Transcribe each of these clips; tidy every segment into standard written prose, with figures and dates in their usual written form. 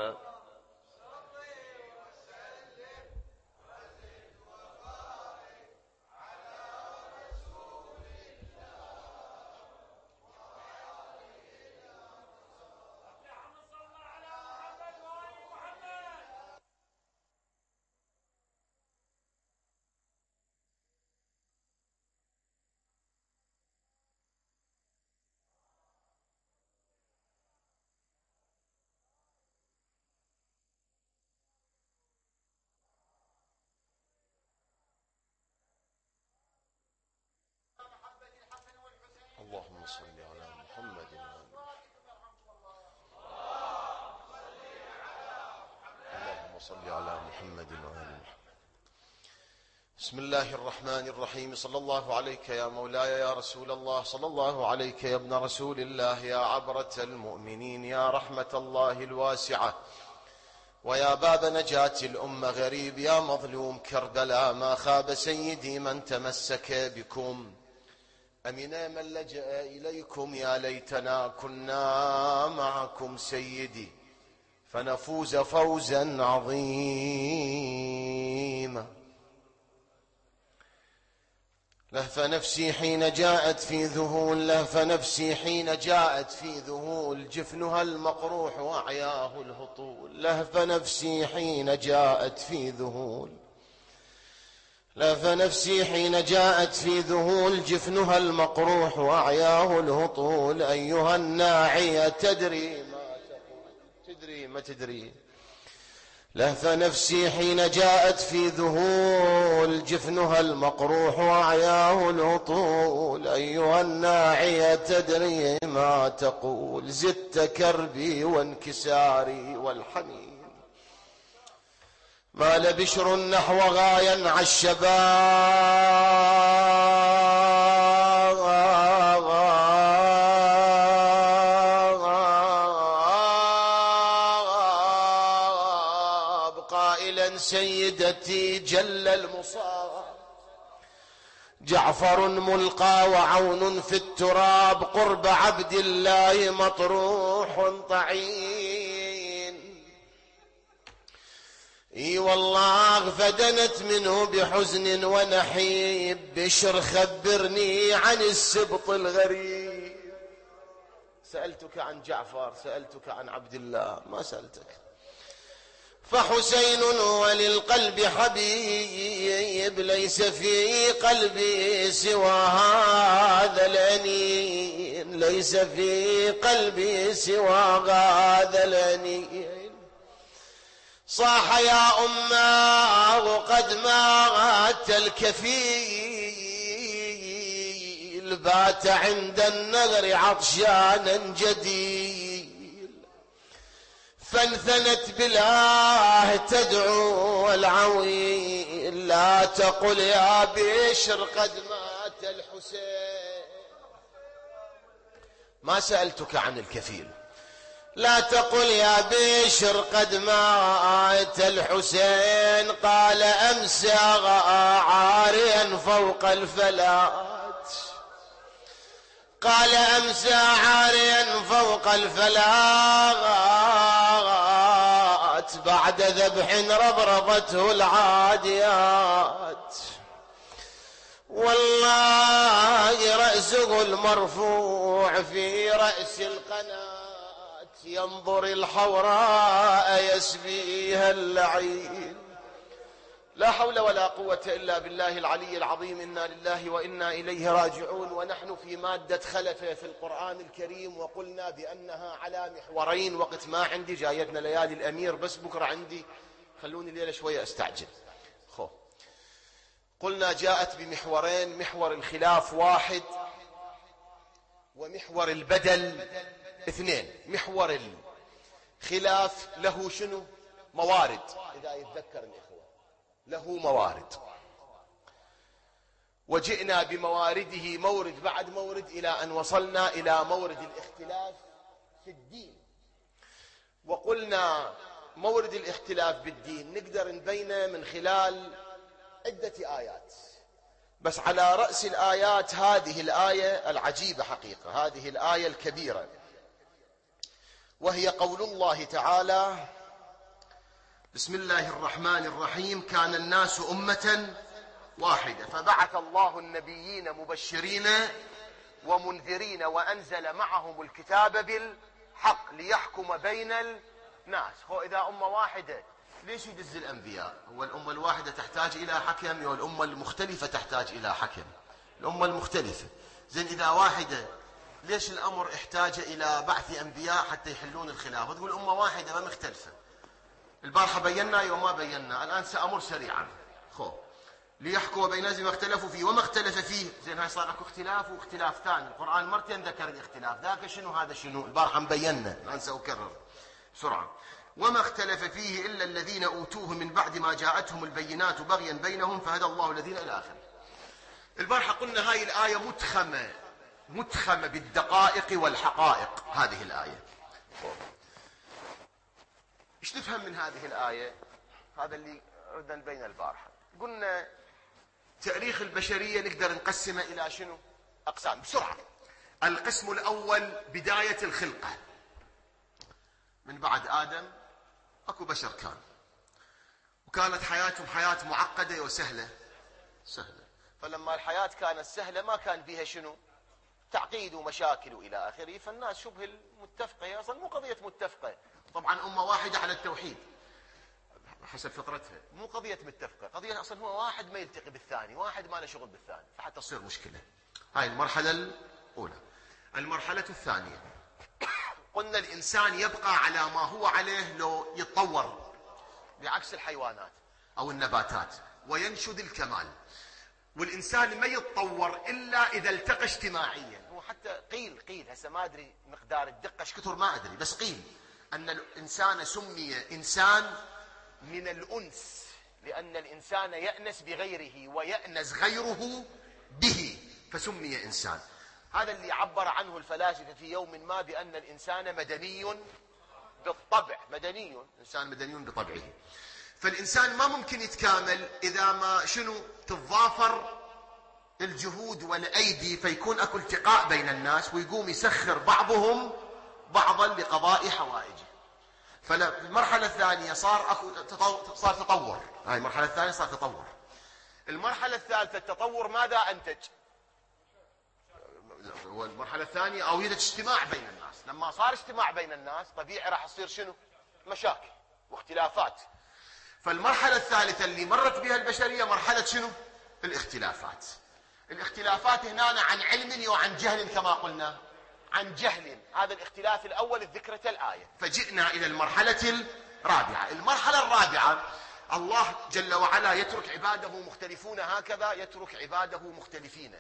محمد. اللهم صل على محمد وآل اللهم صل على محمد وآل محمد. بسم الله الرحمن الرحيم. صلى الله عليك يا مولاي يا رسول الله، صلى الله عليك يا ابن رسول الله، يا عبرة المؤمنين، يا رحمة الله الواسعة، ويا باب نجاة الأمة غريب، يا مظلوم كربلاء، ما خاب سيدي من تمسك بكم، أمنا من لجأ إليكم، يا ليتنا كنا معكم سيدي فنفوز فوزا عظيما. لهف نفسي حين جاءت في ذهول، لهف نفسي حين جاءت في ذهول، جفنها المقروح وأعياه الهطول، لهف نفسي حين جاءت في ذهول، لهف نفسي حين جاءت في ذهول، جفنها المقروح وأعياه الهطول، أيها الناعية تدري ما تقول، تدري ما تدري. لهف نفسي حين جاءت في ذهول، جفنها المقروح وأعياه الهطول، أيها الناعية تدري ما تقول، زدت كربي وانكساري والحنين، مال بشر نحو غايا عالشباب قائلا سيدتي جل المصاب، جعفر ملقى وعون في التراب، قرب عبد الله مطروح طعين، اي والله فدنت منه بحزن ونحيب، بشر خبرني عن السبط الغريب. سألتك عن جعفر، سألتك عن عبد الله، ما سألتك. فحسين وللقلب حبيب، ليس في قلبي سوى هذا الأنين، ليس في قلبي سوى هذا الأنين. صاح يا أماه قد مات الكفيل، بات عند النغر عطشانا جديل، فانثنت بالله تدعو العويل، لا تقل يا بشر قد مات الحسين. ما سألتك عن الكفيل، لا تقل يا بشر قد مات الحسين، قال أمسى عاريا فوق الفلات، قال أمسى عاريا فوق الفلات، بعد ذبح رضرضته العاديات، والله رأسه المرفوع في رأس القناة، ينظر الحوراء يسبيها اللعين. لا حول ولا قوة إلا بالله العلي العظيم. إنا لله وإنا إليه راجعون. ونحن في مادة خلف في القرآن الكريم، وقلنا بأنها على محورين. وقت ما عندي، جايتنا ليالي الأمير، بس بكرة عندي، خلوني الليلة شوية أستعجل. قلنا جاءت بمحورين، محور الخلاف واحد، ومحور البدل اثنين. محور الخلاف له شنو؟ موارد، إذا يتذكر الإخوة، له موارد، وجئنا بموارده مورد بعد مورد إلى أن وصلنا إلى مورد الاختلاف في الدين. وقلنا مورد الاختلاف بالدين نقدر نبينه من خلال عدة آيات، بس على رأس الآيات هذه الآية العجيبة حقيقة، هذه الآية الكبيرة، وهي قول الله تعالى: بسم الله الرحمن الرحيم. كان الناس أمة واحدة فبعث الله النبيين مبشرين ومنذرين وأنزل معهم الكتاب بالحق ليحكم بين الناس. هو إذا أمة واحدة ليش يدز الأنبياء؟ هو الأمة الواحدة تحتاج إلى حكم، والأمة المختلفة تحتاج إلى حكم؟ الأمة المختلفة. زين إذا واحدة ليش الأمر احتاج إلى بعث أنبياء حتى يحلون الخلاف؟ وتقول أمة واحدة ما مختلفة. البارحة بينا يوم ما بينا، الآن سأمر سريعا. ليحكم بين الناس ما اختلفوا فيه وما اختلف فيه. زين هاي صار اكو اختلاف واختلاف ثاني. القرآن مرتين ذكر الاختلاف، ذاك شنو هذا شنو. البارحة مبينا، الآن سأكرر بسرعة. وما اختلف فيه إلا الذين أوتوه من بعد ما جاءتهم البينات بغيا بينهم فهدى الله الذين إلى آخره. البارحة قلنا هاي الآية متخمة بالدقائق والحقائق. هذه الآية ايش نفهم من هذه الآية؟ هذا اللي ردنا نبينه البارحة. قلنا تاريخ البشرية نقدر نقسمه إلى شنو؟ أقسام بسرعة. القسم الأول بداية الخلقة، من بعد آدم أكو بشر كان، وكانت حياتهم حياة معقدة وسهلة. فلما الحياة كانت سهلة ما كان فيها شنو؟ تعقيد ومشاكل وإلى آخره، فالناس شبه المتفقة. هي أصلا مو قضية متفقة، طبعا أمة واحدة على التوحيد حسب فطرتها، مو قضية متفقة، قضية أصلا هو واحد ما يلتقي بالثاني، واحد ما له شغل بالثاني، فحتى تصير مشكلة. هاي المرحلة الأولى. المرحلة الثانية قلنا الإنسان يبقى على ما هو عليه لو يتطور، بعكس الحيوانات أو النباتات، وينشد الكمال. والإنسان ما يتطور إلا إذا التقى اجتماعيا. هو حتى قيل هسه ما أدري مقدار الدقة ايش كثر ما أدري، بس قيل أن الإنسان سمي إنسان من الأنس، لأن الإنسان يأنس بغيره ويأنس غيره به، فسمي إنسان. هذا اللي عبر عنه الفلاسفة في يوم ما بأن الإنسان مدني بالطبع، إنسان مدني بطبعه. فالإنسان ما ممكن يتكامل إذا ما شنو تتضافر الجهود والأيدي، فيكون أكو التقاء بين الناس ويقوم يسخر بعضهم بعضا لقضاء حوائجه. فالمرحلة الثانية صار تطور. هاي المرحلة الثانية صار تطور. المرحلة الثالثة التطور ماذا أنتج؟ والمرحلة الثانية أوجدت اجتماع بين الناس. لما صار اجتماع بين الناس طبيعي راح يصير شنو؟ مشاكل واختلافات. فالمرحلة الثالثة اللي مرت بها البشرية مرحلة شنو؟ الاختلافات. الاختلافات هنا عن علم وعن جهل، كما قلنا عن جهل. هذا الاختلاف الأول ذكرته الآية. فجئنا إلى المرحلة الرابعة. المرحلة الرابعة الله جل وعلا يترك عباده مختلفون هكذا، يترك عباده مختلفين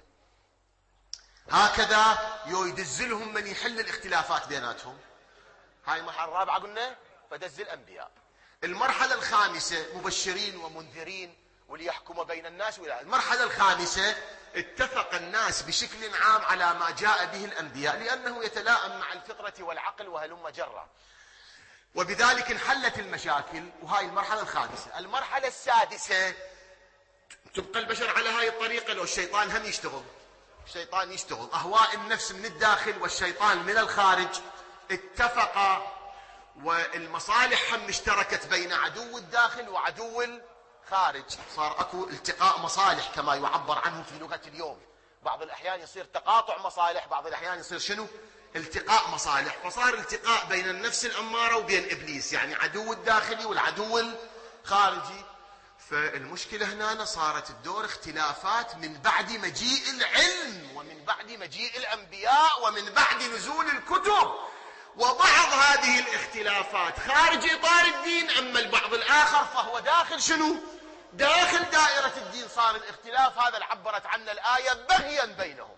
هكذا، يدزلهم من يحل الاختلافات بيناتهم. هاي المرحلة الرابعة قلنا فدز الأنبياء. المرحلة الخامسة مبشرين ومنذرين وليحكم بين الناس. المرحلة الخامسة اتفق الناس بشكل عام على ما جاء به الأنبياء، لأنه يتلائم مع الفطرة والعقل وهلم جرا، وبذلك انحلت المشاكل. وهاي المرحلة الخامسة. المرحلة السادسة تبقى البشر على هاي الطريقة لو الشيطان هم يشتغل. الشيطان يشتغل، أهواء النفس من الداخل والشيطان من الخارج اتفقا، والمصالح هم اشتركت بين عدو الداخل وعدو الخارج. صار اكو التقاء مصالح كما يعبر عنه في لغة اليوم. بعض الأحيان يصير تقاطع مصالح، بعض الأحيان يصير شنو؟ التقاء مصالح. فصار التقاء بين النفس الأمارة وبين إبليس، يعني عدو الداخلي والعدو الخارجي. فالمشكلة هنا صارت الدور اختلافات من بعد مجيء العلم، ومن بعد مجيء الأنبياء، ومن بعد نزول الكتب. وبعض هذه الاختلافات خارج إطار الدين، أما البعض الآخر فهو داخل شنو؟ داخل دائرة الدين. صار الاختلاف هذا اللي عبرت عنه الآية بغيا بينهم.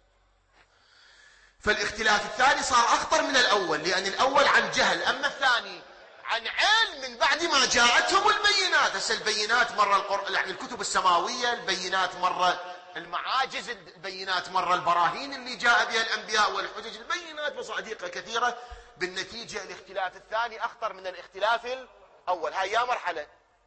فالاختلاف الثاني صار أخطر من الأول، لأن الأول عن جهل، أما الثاني عن علم من بعد ما جاءتهم البينات. هسه البينات مرة يعني الكتب السماوية، البينات مرة المعاجز، البينات مرة البراهين اللي جاء بها الأنبياء والحجج، البينات مصادق كثيرة. بالنتيجة الاختلاف الثاني أخطر من الاختلاف الأول. هاي يا مرحلة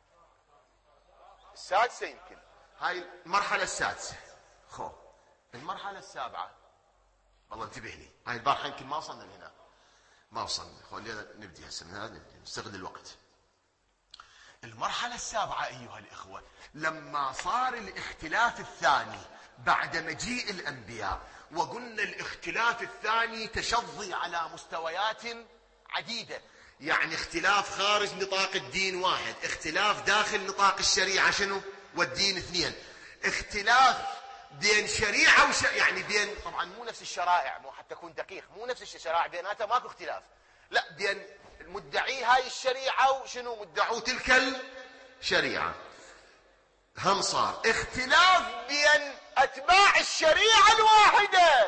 السادسة، يمكن هاي المرحلة السادسة. المرحلة السابعة والله انتبه لي، هاي البارحة يمكن ما وصلنا لهنا، ما وصلنا. خلينا نبدي هسه من هذا، نستغل الوقت. المرحلة السابعة أيها الإخوة، لما صار الاختلاف الثاني بعد مجيء الأنبياء، وقلنا الاختلاف الثاني تشظي على مستويات عديدة، يعني اختلاف خارج نطاق الدين واحد، اختلاف داخل نطاق الشريعة شنو والدين اثنين، اختلاف بين شريعة يعني بين، طبعا مو نفس الشرائع، مو حتى أكون دقيق، مو نفس الشرائع بيناتها ماكو اختلاف، لا، بين مدعي هاي الشريعة وشنو مدعو تلك الشريعة. هم صار اختلاف بين أتباع الشريعة الواحدة،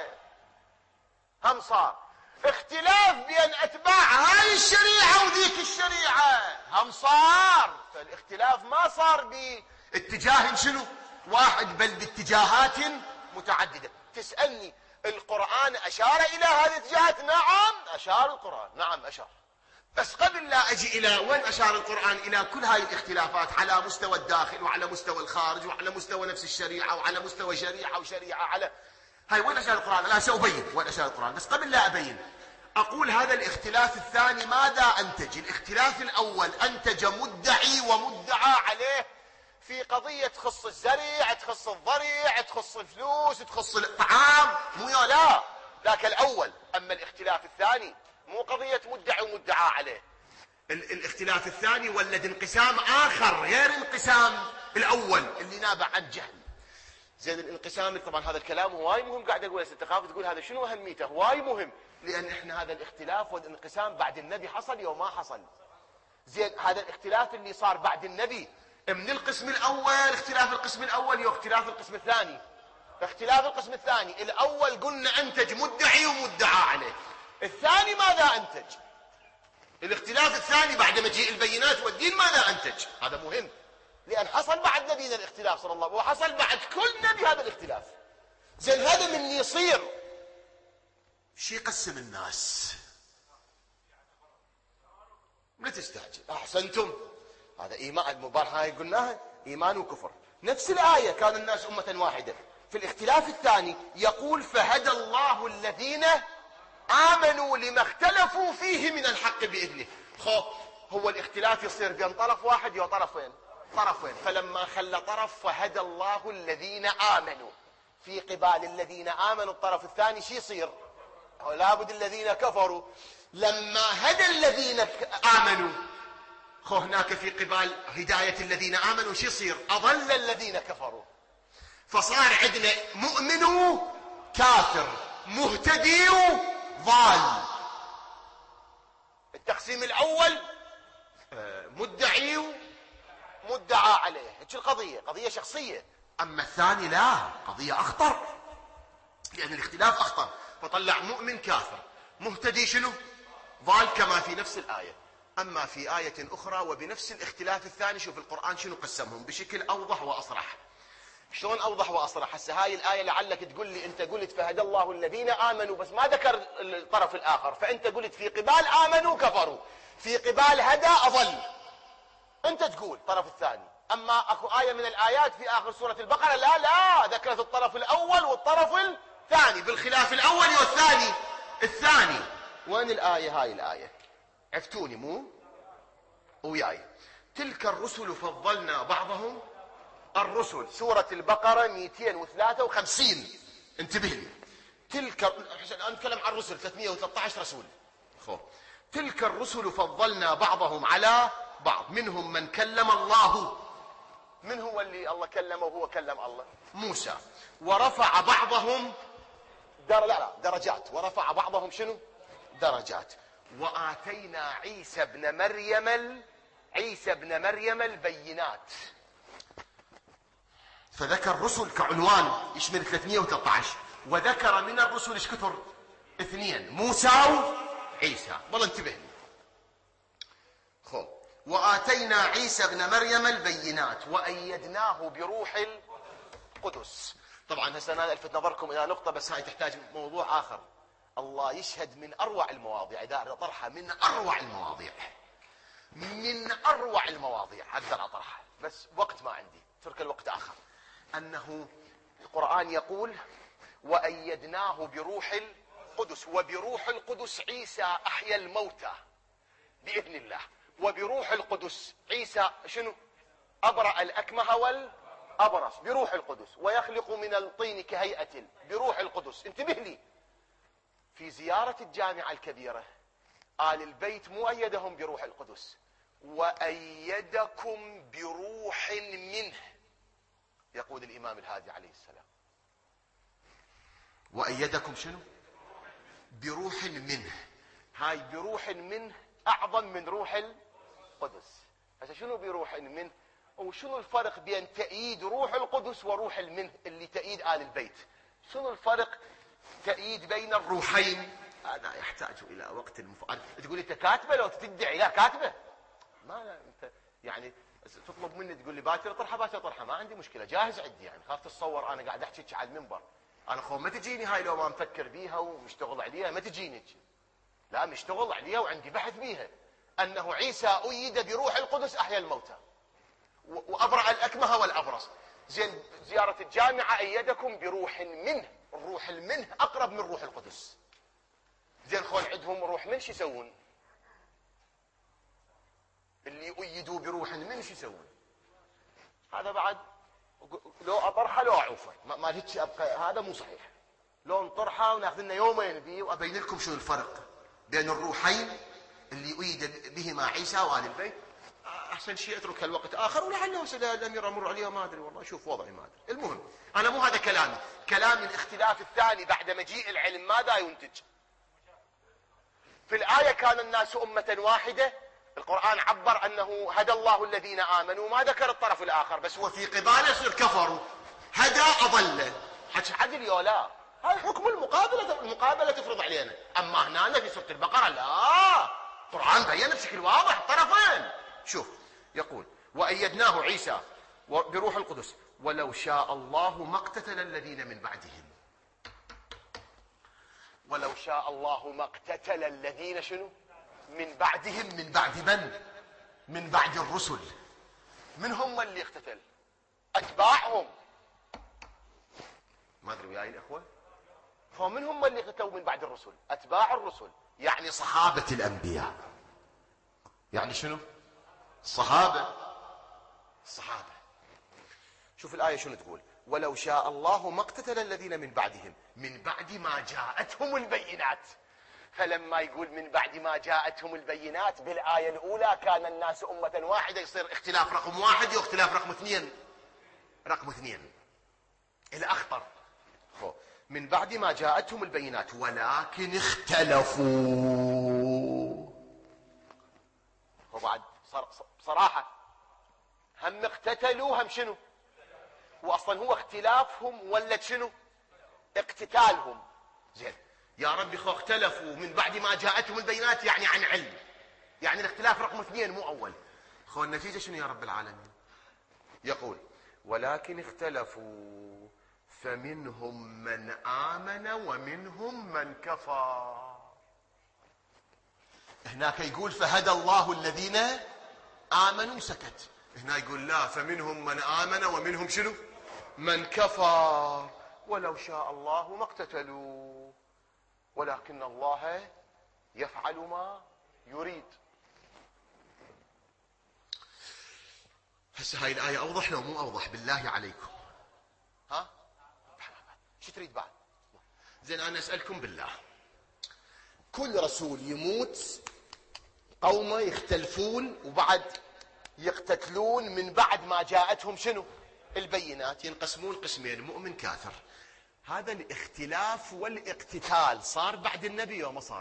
هم صار اختلاف بين أتباع هاي الشريعة وذيك الشريعة، هم صار. فالاختلاف ما صار باتجاه شنو واحد، بل باتجاهات متعددة. تسألني القرآن أشار إلى هذه الاتجاهات؟ نعم أشار القرآن، نعم أشار. بس قبل لا أجي إلى وين أشار القرآن، إلى كل هاي الاختلافات على مستوى الداخل وعلى مستوى الخارج وعلى مستوى نفس الشريعة وعلى مستوى شريعة وشريعة، على هاي وين أشار القرآن؟ لا سأبين وين أشار القرآن، بس قبل لا أبين أقول هذا الاختلاف الثاني ماذا أنتج؟ الاختلاف الأول أنتج مدعي ومدعى عليه في قضية تخص الزرع، تخص الضرع، تخص الفلوس، تخص الطعام، مو لا ذاك الأول. أما الاختلاف الثاني مو قضية مدعي ومدعى عليه، الاختلاف الثاني ولد انقسام آخر غير انقسام الأول اللي نابع عن جهل. زين الانقسام، طبعا هذا الكلام هواي مهم قاعد أقوله، تخاف تقول هذا شنو أهميته؟ هواي مهم، لأن احنا هذا الاختلاف والانقسام بعد النبي حصل يوم ما حصل. زين هذا الاختلاف اللي صار بعد النبي من القسم الأول، اختلاف القسم الأول واختلاف القسم الثاني. اختلاف القسم الثاني الأول قلنا أنتج مدعي ومدعى عليه، الثاني ماذا أنتج؟ الاختلاف الثاني بعد مجيء البينات والدين ماذا أنتج؟ هذا مهم، لأن حصل بعد نبينا الاختلاف صلى الله عليه وسلم، وحصل بعد كل نبي هذا الاختلاف. زين هذا من يصير شي يقسم الناس، لا تستعجل، أحسنتم، هذا إيمان المباراة هاي قلناها إيمان وكفر، نفس الآية كان الناس أمة واحدة. في الاختلاف الثاني يقول فهدى الله الذين آمنوا لما اختلفوا فيه من الحق بإذنه. هو الاختلاف يصير بين طرف واحد وطرفين، طرفين، فلما خلى طرف فهدى الله الذين آمنوا، في قبال الذين آمنوا الطرف الثاني شي يصير؟ لابد الذين كفروا. لما هدى الذين آمنوا، هناك في قبال هداية الذين آمنوا شي يصير؟ أضل الذين كفروا. فصار عندنا مؤمن كافر، مهتدي ضال. التقسيم الأول مدعي مدعى عليه، هيك القضية قضية شخصية. أما الثاني لا، قضية أخطر، لأن الاختلاف أخطر، فطلع مؤمن كافر، مهتدي شنو؟ ضال، كما في نفس الآية. أما في آية أخرى وبنفس الاختلاف الثاني، شوف القرآن شنو قسمهم بشكل أوضح وأصرح. شلون أوضح وأصرح؟ هسه هاي الآية لعلك تقول لي أنت قلت فهدى الله الذين آمنوا بس ما ذكر الطرف الآخر، فأنت قلت في قبال آمنوا كفروا، في قبال هدى أضل، أنت تقول الطرف الثاني. أما أكو آية من الآيات في آخر سورة البقرة لا ذكرت الطرف الأول والطرف الثاني، بالخلاف الأول والثاني. الثاني وين الآية؟ هاي الآية عفتوني مو وياي. تلك الرسل فضلنا بعضهم، الرسل سورة البقرة 253، انتبه لي. تلك الآن نتكلم عن الرسل 313 رسول. تلك الرسل فضلنا بعضهم على بعض، منهم من كلم الله. من هو اللي الله كلمه وهو كلم الله؟ موسى. ورفع بعضهم درجات، ورفع بعضهم شنو؟ درجات. وآتينا عيسى ابن مريم البينات. فذكر رسل كعنوان يشمل 313، وذكر من الرسل ايش كثر؟ 2، موسى وعيسى. والله انتبه لي. وآتينا عيسى ابن مريم البينات وأيدناه بروح القدس. طبعا هسه انا الفت نظركم الى نقطة، بس هاي تحتاج موضوع آخر. الله يشهد من أروع المواضيع، دائرة طرحها من أروع المواضيع، من أروع المواضيع أقدر أطرحها، بس وقت ما عندي، ترك الوقت آخر. أنه القرآن يقول وأيدناه بروح القدس، وبروح القدس عيسى أحيا الموتى بإذن الله. وبروح القدس. عيسى شنو؟ أبرأ الأكمه والأبرص بروح القدس، ويخلق من الطين كهيئة بروح القدس. انتبه لي، في زيارة الجامعة الكبيرة آل البيت مو أيدهم بروح القدس، وأيدكم بروح منه، يقول الإمام الهادي عليه السلام. وأيدكم شنو؟ بروح منه. هاي بروح منه أعظم من روح القدس. هسه شنو بروح منه؟ وشنو الفرق بين تأييد روح القدس وروح المنه اللي تأييد آل البيت؟ شنو الفرق تأييد بين الروحين؟ هذا يحتاج إلى وقت مفعل. تقول انت كاتبه لو تدعي لا كاتبه، ما انت يعني تطلب مني تقول لي باكر طرحه باكر طرحه، ما عندي مشكله، جاهز عندي. يعني خاف تتصور انا قاعد احكي على المنبر، انا خو ما تجيني هاي لو ما مفكر بيها ومشتغل عليها، ما تجيني لا، مشتغل عليها وعندي بحث بيها، انه عيسى أيد بروح القدس احيا الموتى وابرأ الاكمه والابرص. زين زياره الجامعه ايدكم بروح منه، الروح المنه اقرب من روح القدس. زين خون عندهم روح من شو يسوون؟ اللي يؤيدوا بروح من شو يسوون؟ هذا بعد لو اطرحه لو اعوفه ما هيك ابقى، هذا مو صحيح. لو نطرحه وناخذ لنا يومين بيه وابين لكم شو الفرق بين الروحين اللي أيد بهما عيسى وآل البيت. احسن شيء اترك الوقت اخر، ولعله الامير امر عليه ما ادري والله، شوف وضعي ما ادري. المهم انا مو هذا كلامي، كلامي الاختلاف الثاني بعد مجيء العلم ماذا ينتج؟ في الآية كان الناس أمة واحدة، القرآن عبر أنه هدى الله الذين آمنوا، ما ذكر الطرف الآخر، بس هو وفي قباله يصير كفروا، هدى أضل. حكي عدل يا لا، هاي حكم المقابلة تفرض علينا. أما هنا في سورة البقرة لا، القرآن بيّن بشكل واضح الطرفين. شوف يقول وأيدناه عيسى بروح القدس ولو شاء الله ما اقتتل الذين من بعدهم. ولو شاء الله ما اقتتل الذين شنو؟ من بعدهم. من بعد من؟ من بعد الرسل. من هم اللي اقتتل؟ أتباعهم. ما أدري وياي الأخوة، فمن هم اللي اقتتلوا من بعد الرسل؟ أتباع الرسل، يعني صحابة الأنبياء. يعني شنو؟ الصحابة. شوف الآية شنو تقول؟ ولو شاء الله ما اقتتل الذين من بعدهم من بعد ما جاءتهم البينات. فلما يقول من بعد ما جاءتهم البينات، بالآية الأولى كان الناس أمة واحدة، يصير اختلاف رقم واحد واختلاف رقم اثنين الأخطر. من بعد ما جاءتهم البينات ولكن اختلفوا. وبعد بصراحة هم اقتتلوا هم شنو؟ واصلا هو اختلافهم ولد شنو؟ اقتتالهم. زين يا ربي خو اختلفوا من بعد ما جاءتهم البينات، يعني عن علم، يعني الاختلاف رقم 2 مو اول. خو النتيجة شنو يا رب العالمين؟ يقول ولكن اختلفوا فمنهم من آمن ومنهم من كفر. هناك يقول فهدى الله الذين آمنوا سكت، هنا يقول لا فمنهم من آمن ومنهم شنو؟ من كفر. ولو شاء الله ما اقتتلوا ولكن الله يفعل ما يريد. هسه هاي الآية أوضح لو مو أوضح بالله عليكم؟ ها؟ شو تريد بعد؟ زين أنا أسألكم بالله، كل رسول يموت قومه يختلفون وبعد يقتتلون من بعد ما جاءتهم شنو؟ البينات، ينقسمون قسمين مؤمن كافر. هذا الاختلاف والاقتتال صار بعد النبي وما صار؟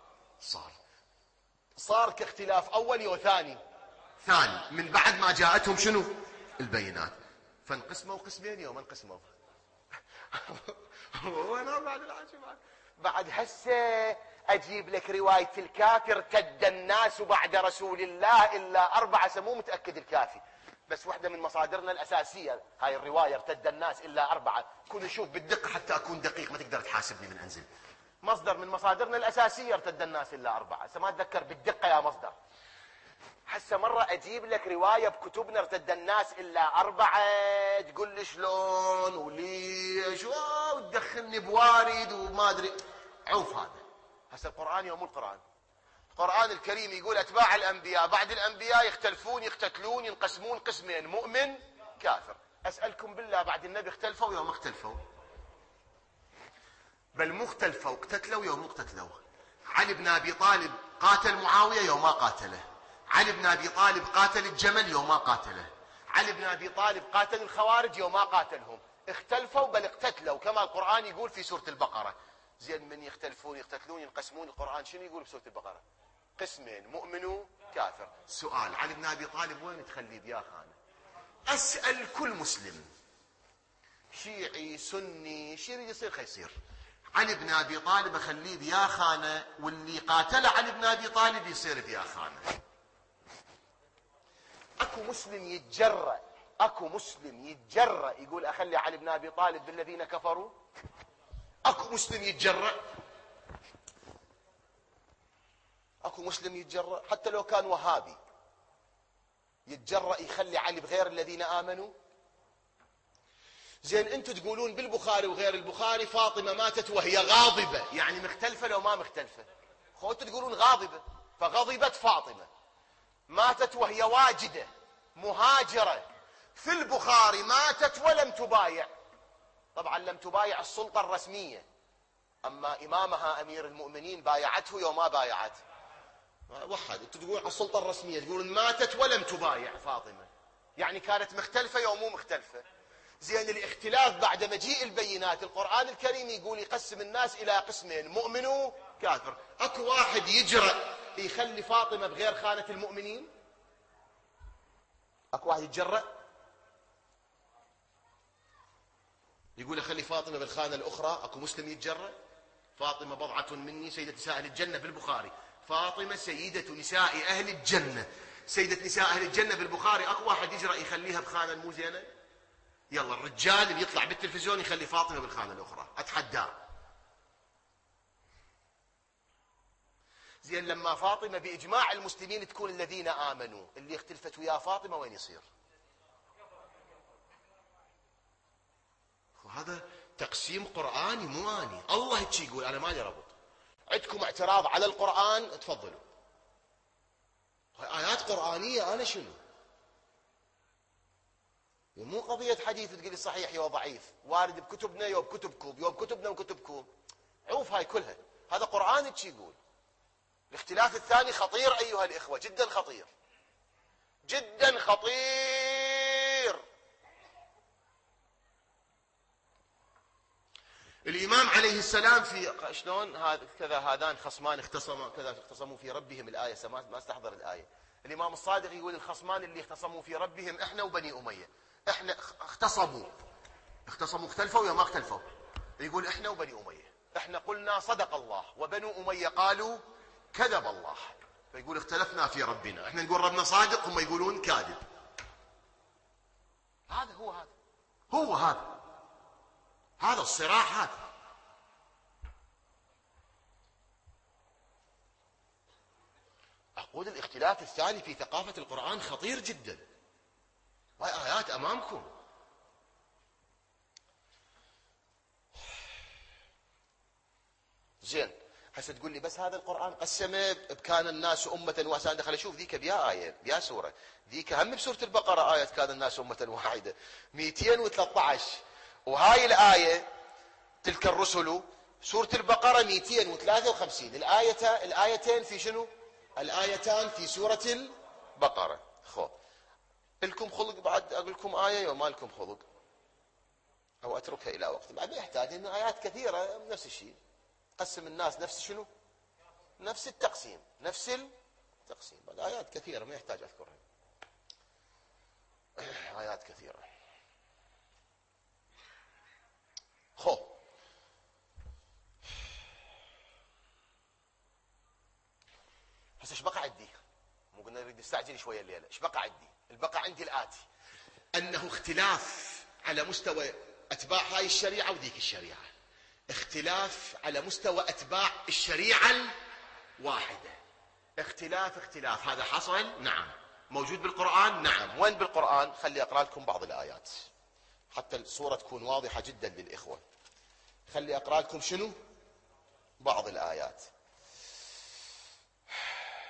صار كاختلاف أول وثاني. من بعد ما جاءتهم شنو؟ البينات. فانقسموا قسمين يوم انقسموا. وانا بعد هسه اجيب لك رواية الكافي ارتد الناس بعد رسول الله الا 4، مو متأكد الكافي بس واحدة من مصادرنا الاساسية هاي الرواية ارتد الناس الا 4. كل شوف بالدقة حتى اكون دقيق، ما تقدر تحاسبني من انزل. مصدر من مصادرنا الاساسية ارتد الناس الا 4، هسه ما اتذكر بالدقة يا مصدر. هسه مرة اجيب لك رواية بكتبنا ارتد الناس الا 4 تقول لي شلون وليش وتدخلني بوارد وما ادري. عوف هذا. هسه القرآن يوم القرآن القرآن الكريم يقول أتباع الأنبياء بعد الأنبياء يختلفون يقتتلون ينقسمون قسمين، مؤمن كافر. أسألكم بالله بعد النبي اختلفوا يوم اختلفوا؟ بل مو اختلفوا، اقتتلوا يوم اقتتلوا. علي بن أبي طالب قاتل معاوية يوم ما قاتله، علي بن أبي طالب قاتل الجمل يوم ما قاتله، علي بن أبي طالب قاتل الخوارج يوم ما قاتلهم. اختلفوا بل اقتتلوا كما القرآن يقول في سورة البقرة. زين من يختلفون يقتتلون ينقسمون، القرآن شنو يقول بسورة البقرة؟ قسمين، مؤمن وكافر. سؤال، علي بن أبي طالب وين تخليه بيا خانة؟ أسأل كل مسلم شيعي سني شي يريد يصير خيصير، علي بن أبي طالب أخليه بيا خانة، واللي قاتل علي بن أبي طالب يصير بيا خانة. اكو مسلم يتجرأ، اكو مسلم يتجرأ يقول اخلي علي بن ابي طالب بالذين كفروا؟ اكو مسلم يتجرأ؟ اكو مسلم يتجرأ حتى لو كان وهابي يتجرأ يخلي علي بغير الذين امنوا؟ زين انتم تقولون بالبخاري وغير البخاري فاطمه ماتت وهي غاضبه، يعني مختلفه لو ما مختلفه؟ خو انتم تقولون غاضبه، فغضبت فاطمه، ماتت وهي واجده مهاجره. في البخاري ماتت ولم تبايع، طبعا لم تبايع السلطه الرسميه، اما امامها امير المؤمنين بايعته يوم ما بايعت. وحد انتم تقولون على السلطه الرسميه، تقولون ماتت ولم تبايع فاطمه، يعني كانت مختلفه يوم مو مختلفه. زين الاختلاف بعد مجيء البينات، القرآن الكريم يقول يقسم الناس إلى قسمين، مؤمن وكافر. أكو واحد يجرأ يخلي فاطمة بغير خانة المؤمنين؟ أكو واحد يتجرأ يقول أخلي فاطمة بالخانة الأخرى؟ أكو مسلم يتجرأ؟ فاطمة بضعة مني سيدة نساء أهل الجنة بالبخاري، فاطمة سيدة نساء أهل الجنة، سيدة نساء أهل الجنة بالبخاري. أكو واحد يجرأ يخليها بخانة مو زينة؟ يلا الرجال اللي يطلع بالتلفزيون يخلي فاطمة بالخانة الأخرى، أتحداه. زين لما فاطمة بإجماع المسلمين تكون الذين آمنوا، اللي اختلفت ويا فاطمة وين يصير؟ وهذا تقسيم قرآني مو أني، الله هيك يقول، أنا مالي ربط. عندكم اعتراض على القرآن تفضلوا، آيات قرآنية أنا شنو؟ مو قضية حديث تقولي صحيح يا ضعيف، وارد بكتبنا يوم بكتبكم، يوم بكتبنا وكتبكم، عوف هاي كلها، هذا قرآن يقول. الاختلاف الثاني خطير أيها الإخوة، جدا خطير، جدا خطير. الإمام عليه السلام في شلون هذا كذا هذان خصمان اختصموا في ربهم، الآية ما استحضر الآية. الإمام الصادق يقول الخصمان اللي اختصموا في ربهم احنا وبني أمية، احنا اختصموا اختلفوا يا ما اختلفوا، يقول احنا وبني أمية، احنا قلنا صدق الله وبنو أمية قالوا كذب الله، فيقول اختلفنا في ربنا، احنا نقول ربنا صادق هم يقولون كاذب. هذا الصراع هذا. أقول الاختلاف الثاني في ثقافة القرآن خطير جدا، وهي آيات أمامكم. زين هسه تقول لي بس هذا القرآن قسمه كان الناس أمة واحدة، دخل أشوف ذيك بيا آية بيا سورة، ذيك هم بسورة البقرة آية كان الناس أمة واحدة 213، وهاي الآية تلك الرسل سورة البقرة 253. الآيتين في شنو؟ الآيتان في سورة البقرة. خو لكم خلق بعد أقول لكم آية وما لكم خلق، أو أتركها إلى وقت بعد، يحتاج إن آيات كثيرة نفس الشيء، قسم الناس نفس شنو؟ نفس التقسيم بعد آيات كثيرة ما يحتاج أذكرها، آيات كثيرة. خو هسه ايش بقى عندي؟ مو قلنا نريد نستعجل شويه الليله، ايش بقى عندي؟ البقى عندي الآتي، انه اختلاف على مستوى اتباع هاي الشريعه وذيك الشريعه، اختلاف على مستوى اتباع الشريعه الواحده، اختلاف هذا حصل؟ نعم. موجود بالقرآن؟ نعم. وين بالقرآن؟ خلي اقرا لكم بعض الآيات حتى الصورة تكون واضحة جدا للإخوة. خلي اقرا لكم شنو؟ بعض الآيات.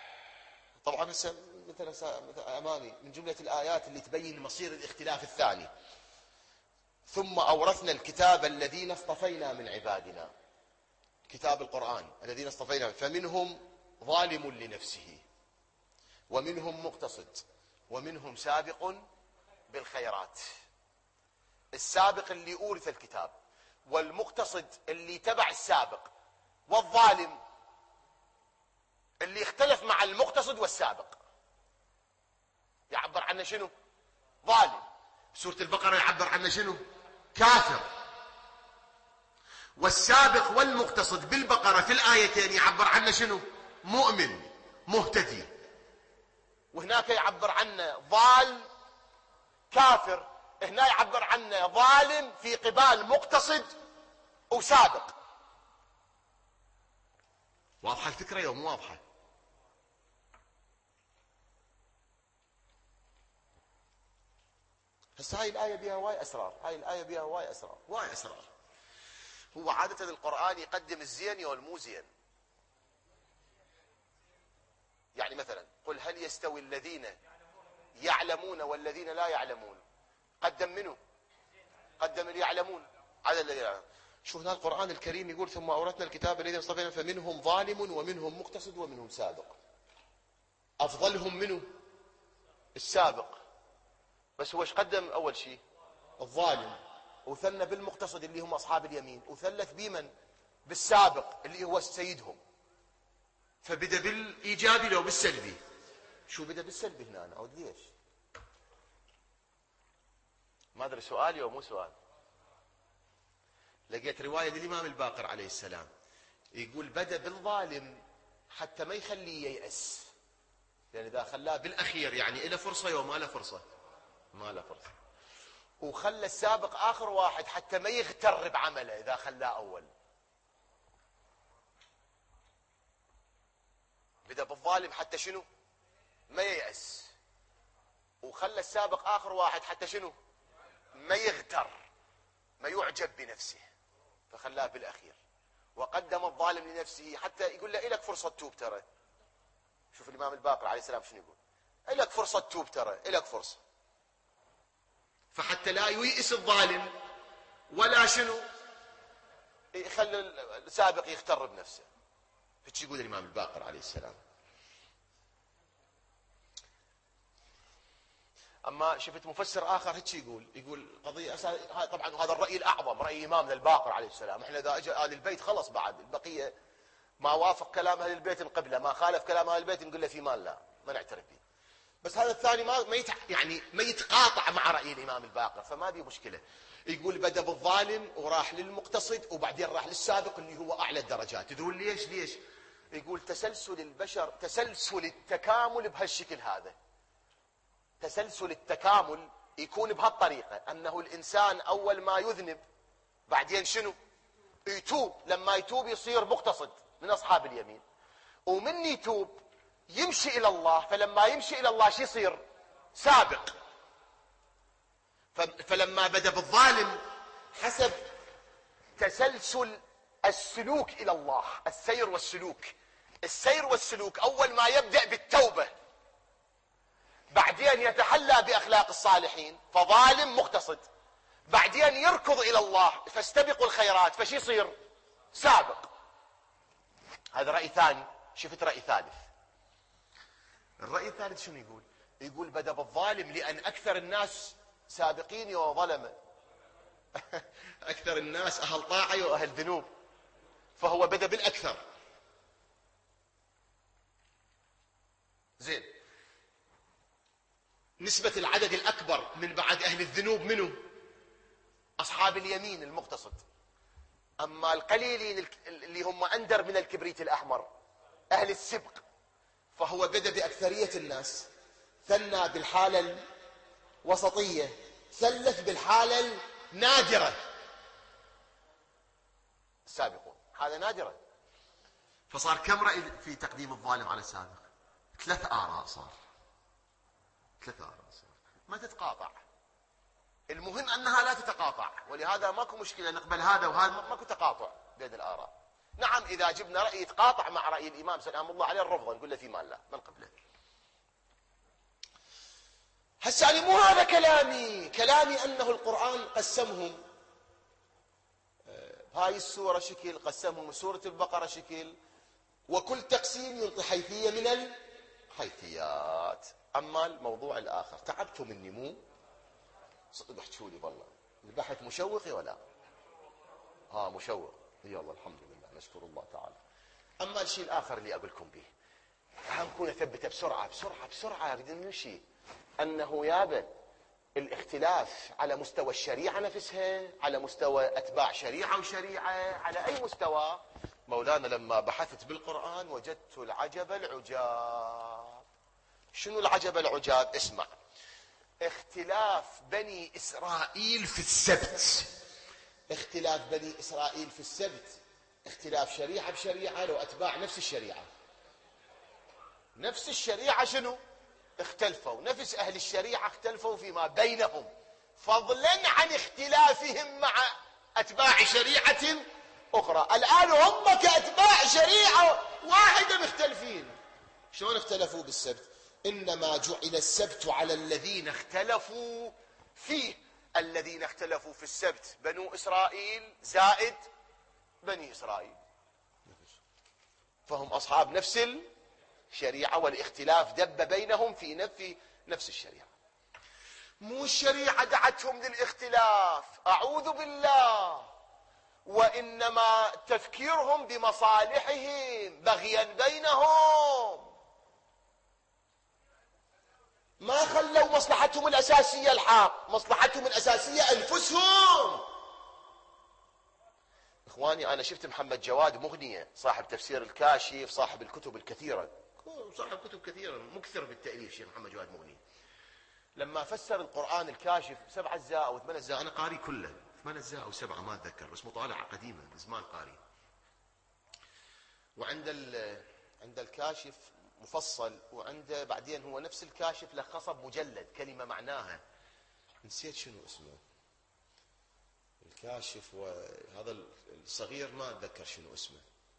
طبعا مثلا أمامي من جملة الآيات اللي تبين مصير الاختلاف الثاني: ثم أورثنا الكتاب الذين اصطفينا من عبادنا. كتاب القرآن الذين اصطفينا، فمنهم ظالم لنفسه ومنهم مقتصد ومنهم سابق بالخيرات. السابق اللي أورث الكتاب، والمقتصد اللي تبع السابق، والظالم اللي اختلف مع المقتصد والسابق. يعبر عنه شنو؟ ظالم. سورة البقرة يعبر عنه شنو؟ كافر. والسابق والمقتصد بالبقرة في الآيتين يعبر عنه شنو؟ مؤمن مهتدي. وهناك يعبر عنه ضال كافر، هنا يعبر عنه ظالم في قبال مقتصد وسابق. واضحة الفكرة يوم؟ واضحة. هسه هاي الآية بها هواي أسرار، هاي الآية بها هواي أسرار، هواي أسرار. هو عادة القرآن يقدم الزين والمو زين. يعني مثلا قل هل يستوي الذين يعلمون والذين لا يعلمون؟ قدم منه؟ قدم اللي يعلمون على الذين يعلمون. شو هنا القرآن الكريم يقول: ثم أورثنا الكتاب الذين اصطفينا فمنهم ظالم ومنهم مقتصد ومنهم سابق. أفضلهم منه السابق، بس هو ايش قدم أول شيء؟ الظالم، وثنى بالمقتصد اللي هم أصحاب اليمين، وثلث بمن؟ بالسابق اللي هو سيدهم. فبدأ بالإيجابي لو بالسلبي؟ شو بدأ بالسلبي هنا؟ أنا أعود ليش؟ ما أدري سؤالي أو مو سؤال. لقيت رواية للإمام الباقر عليه السلام يقول: بدأ بالظالم حتى ما يخليه ييأس، لأن إذا خلاه بالأخير يعني إله فرصة يوم ما له فرصة، ما له فرصة. وخلى السابق آخر واحد حتى ما يغتر بعمله إذا خلاه أول. بدأ بالظالم حتى شنو؟ ما ييأس. وخلى السابق آخر واحد حتى شنو؟ ما يغتر، ما يعجب بنفسه، فخلاه بالأخير. وقدم الظالم لنفسه حتى يقول له: إلك فرصة توب ترى. شوف الإمام الباقر عليه السلام شنو يقول: إلك فرصة توب ترى، إلك فرصة. فحتى لا ييئس الظالم ولا شنو يخلي السابق يغتر بنفسه. فشي يقول الإمام الباقر عليه السلام. أما شفت مفسر آخر هيك يقول قضية طبعا هذا الرأي الأعظم، رأي إمامنا الباقر عليه السلام. احنا إذا أجى آل البيت خلص، بعد البقية ما وافق كلام أهل البيت القبلة، ما خالف كلام أهل البيت نقول له في مال لا، ما نعترف به. بس هذا الثاني ما يتقاطع مع رأي الإمام الباقر، فما بي مشكلة. يقول بدأ بالظالم وراح للمقتصد وبعدين راح للسابق اللي هو أعلى الدرجات. تدرون ليش؟ يقول تسلسل البشر، تسلسل التكامل بهالشكل هذا. تسلسل التكامل يكون بهالطريقة، أنه الإنسان أول ما يذنب بعدين شنو؟ يتوب. لما يتوب يصير مقتصد من أصحاب اليمين، ومن يتوب يمشي إلى الله، فلما يمشي إلى الله شو يصير؟ سابق. فلما بدأ بالظالم حسب تسلسل السلوك إلى الله، السير والسلوك. السير والسلوك أول ما يبدأ بالتوبة، بعدين يتحلى بأخلاق الصالحين فظالم مقتصد، بعدين يركض إلى الله فاستبقوا الخيرات فشي يصير؟ سابق. هذا رأي ثاني. شفت رأي ثالث. الرأي الثالث شنو يقول؟ يقول بدأ بالظالم لأن أكثر الناس سابقين وظلمة. أكثر الناس أهل طاعة وأهل ذنوب، فهو بدأ بالأكثر. زين، نسبة العدد الأكبر من بعد أهل الذنوب منه؟ أصحاب اليمين المقتصد. أما القليلين اللي هم أندر من الكبريت الأحمر أهل السبق، فهو بدأ بأكثرية الناس، ثنى بالحالة الوسطية، ثلث بالحالة النادرة. السابقون هذا نادرة. فصار كم رأي في تقديم الظالم على السابق؟ 3 آراء صار. 3 آراء صار، ما تتقاطع. المهم أنها لا تتقاطع، ولهذا ماكو مشكلة نقبل هذا وهذا، ماكو تقاطع بين الآراء. نعم إذا جبنا رأي يتقاطع مع رأي الإمام سلام الله عليه الرفض، نقول له في مال لا، ما نقبله. هسه يعني مو هذا كلامي أنه القرآن قسمهم هاي السورة شكل، قسمهم سورة البقرة شكل، وكل تقسيم ينطي حيثية من الحيثيات. أما الموضوع الآخر تعبتوا مني مو؟ صدق احكوا لي والله البحث مشوق ولا؟ مشوق، يلا الحمد لله نشكر الله تعالى. أما الشيء الآخر اللي أقولكم به هنكون أثبته بسرعة أريد نمشي، أنه يابا الاختلاف على مستوى الشريعة نفسها، على مستوى أتباع شريعة وشريعة، على أي مستوى. مولانا لما بحثت بالقرآن وجدت العجب العجاب. شنو العجب العجاب؟ اسمع، اختلاف بني إسرائيل في السبت، اختلاف بني إسرائيل في السبت اختلاف شريعة بشريعة، لو أتباع نفس الشريعة شنو؟ اختلفوا، نفس أهل الشريعة اختلفوا فيما بينهم، فضلا عن اختلافهم مع أتباع شريعة أخرى. الآن هم كأتباع شريعة واحدة مختلفين. شلون اختلفوا بالسبت؟ إنما جعل السبت على الذين اختلفوا فيه. الذين اختلفوا في السبت بنو إسرائيل زائد بني إسرائيل، فهم أصحاب نفس الشريعة، والاختلاف دب بينهم في نفس الشريعة. مو الشريعة دعتهم للاختلاف، أعوذ بالله، وإنما تفكيرهم بمصالحهم بغيا بينهم، ما خلوا مصلحتهم الأساسية الحق، مصلحتهم الأساسية أنفسهم. إخواني أنا شفت محمد جواد مغنية صاحب تفسير الكاشف، صاحب الكتب الكثيرة، صاحب كتب كثيرة، مكثر بالتأليف شيخ محمد جواد مغنية. لما فسر القرآن الكاشف 7 أجزاء أو 8 أجزاء، أنا قاري كله 8 أجزاء أو 7 ما أتذكر، بس مطالعة قديمة من زمان قاري. عند الكاشف مفصل، وعنده بعدين هو نفس الكاشف لخصه بمجلد كلمة معناها، نسيت شنو اسمه الكاشف، وهذا الصغير ما أتذكر شنو اسمه،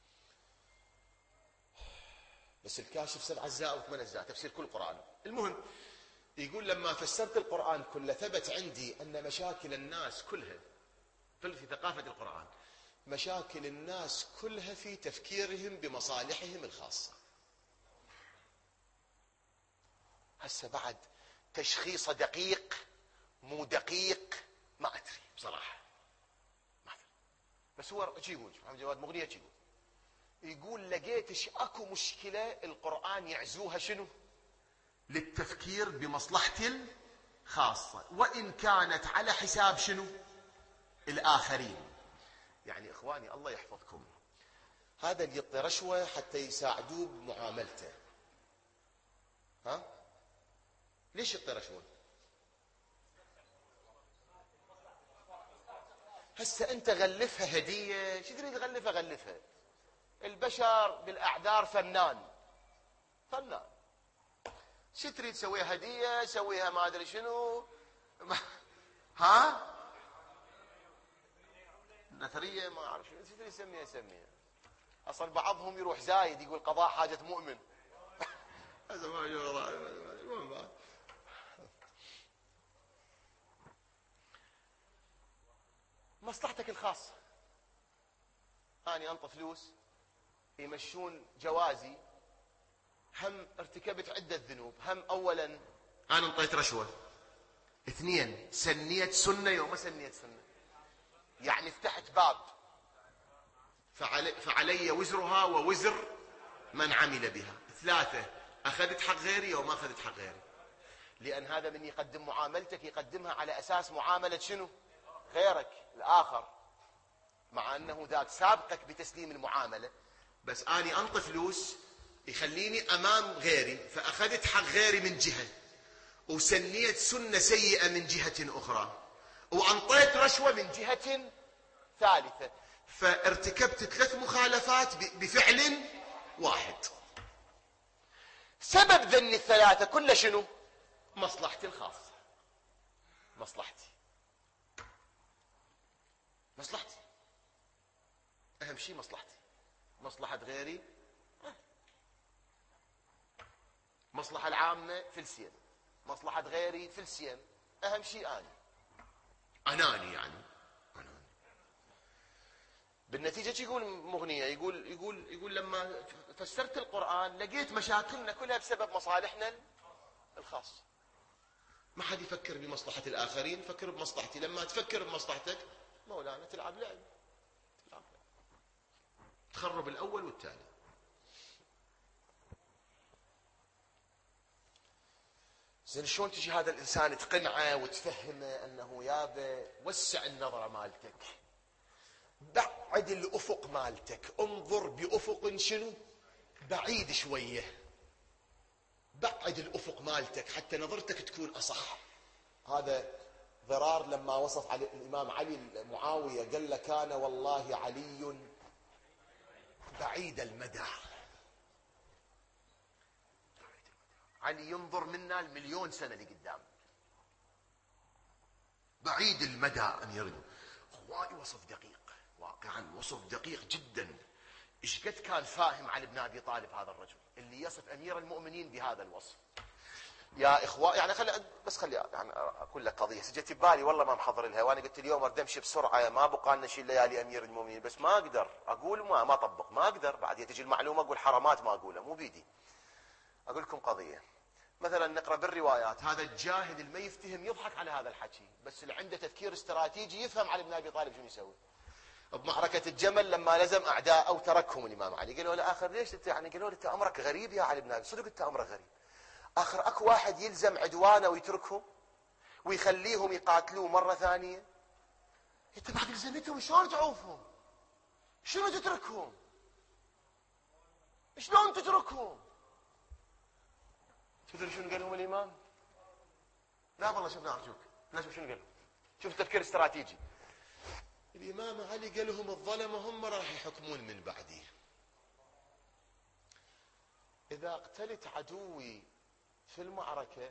بس الكاشف 7 أجزاء أو 8 أجزاء تفسير كل القرآن. المهم يقول لما فسرت القرآن كله ثبت عندي أن مشاكل الناس كلها في ثقافة القرآن، مشاكل الناس كلها في تفكيرهم بمصالحهم الخاصة. هسه بعد تشخيص دقيق مو دقيق ما أدري بصراحة، ما أدري، بس هو يقول محمد جواد مغنية يقول لقيتش اكو مشكلة القرآن يعزوها شنو؟ للتفكير بمصلحة الخاصة، وإن كانت على حساب شنو؟ الآخرين. يعني إخواني الله يحفظكم، هذا اللي يعطي رشوة حتى يساعدوه بمعاملته، ليش يعطي رشوة؟ هسه أنت غلفها هدية، شو تريد غلفها؟ البشر بالأعذار فنان، شو تريد تسويها هدية، سويها ما أدري شنو، نثرية ما أعرف شو تريد سميها. أصل بعضهم يروح زايد يقول قضاء حاجة مؤمن. هذا ما مصلحتك الخاصة. أنا أنطي فلوس يمشون جوازي، هم ارتكبت عدة ذنوب، هم أولا أنا انطيت رشوة، 2 سنيت سنة يوم ما سنيت سنة، يعني فتحت باب، فعلي وزرها ووزر من عمل بها. 3 أخذت حق غيري يوم ما أخذت حق غيري، لأن هذا من يقدم معاملتك يقدمها على أساس معاملة شنو؟ غيرك الآخر، مع أنه ذاك سابقك بتسليم المعاملة، بس أني أنطي فلوس يخليني أمام غيري، فأخذت حق غيري من جهة، وسنيت سنة سيئة من جهة أخرى، وأنطيت رشوة من جهة ثالثة، فارتكبت 3 مخالفات بفعل واحد. سبب ذني ال3 كله شنو؟ مصلحتي الخاصة، مصلحتي أهم شيء مصلحتي، مصلحة غيري مصلحة العامة فلسين. مصلحة غيري فلسين، أهم شيء أناني يعني. بالنتيجة يقول مغنية، يقول لما فسرت القرآن لقيت مشاكلنا كلها بسبب مصالحنا الخاصة. ما حد يفكر بمصلحة الآخرين، فكر بمصلحتي. لما تفكر بمصلحتك مولانا تلعب لعب، تخرب الأول والثاني. زين شلون تجي هذا الإنسان تقنعه وتفهمه أنه يابا وسع النظرة مالتك، بعد الأفق مالتك، انظر بأفق شنو؟ بعيد شوية، بعد الأفق مالتك حتى نظرتك تكون أصح. هذا ضرار لما وصف على الإمام علي معاوية قال له كان والله علي بعيد المدى. علي ينظر منا المليون سنة لقدام، بعيد المدى أمير. هواي وصف دقيق، واقعا وصف دقيق جدا. ايش قد كان فاهم علي بن ابي طالب هذا الرجل اللي يصف امير المؤمنين بهذا الوصف. يا اخوان يعني خلي يعني اقول لك قضيه سجت ببالي والله ما محضر لها، وانا قلت اليوم اريد امشي بسرعه، ما بقى لنا شيء ليالي امير المؤمنين، بس ما اقدر اقول ما اطبق، ما اقدر بعد تجي المعلومه اقول حرامات ما اقولها، مو بيدي. اقول لكم قضيه، مثلا نقرا بالروايات هذا الجاهل اللي ما يفتهم يضحك على هذا الحكي، بس اللي عنده تفكير استراتيجي يفهم علي بن ابي طالب شنو يسوي. بمعركة الجمل لما لزم أعداء أو تركهم الإمام علي، قالوا له آخر ليش أنت يعني، قالوا له أنت أمرك غريب يا علي بن أبي، صدق أنت أمرك غريب. آخر أكو واحد يلزم عدوانه ويتركهم ويخليهم يقاتلوه مرة ثانية؟ أنت بعد لزمتهم شلون تعوفهم؟ شنو تتركهم؟ شلون تتركهم؟ تدري شنو قال لهم الإمام؟ لا والله شوفنا أرجوك، لا شوف شنو قال لهم، شوف التفكير الاستراتيجي. الإمام علي قال لهم الظلمة هم راح يحكمون من بعدي. إذا اقتلت عدوي في المعركة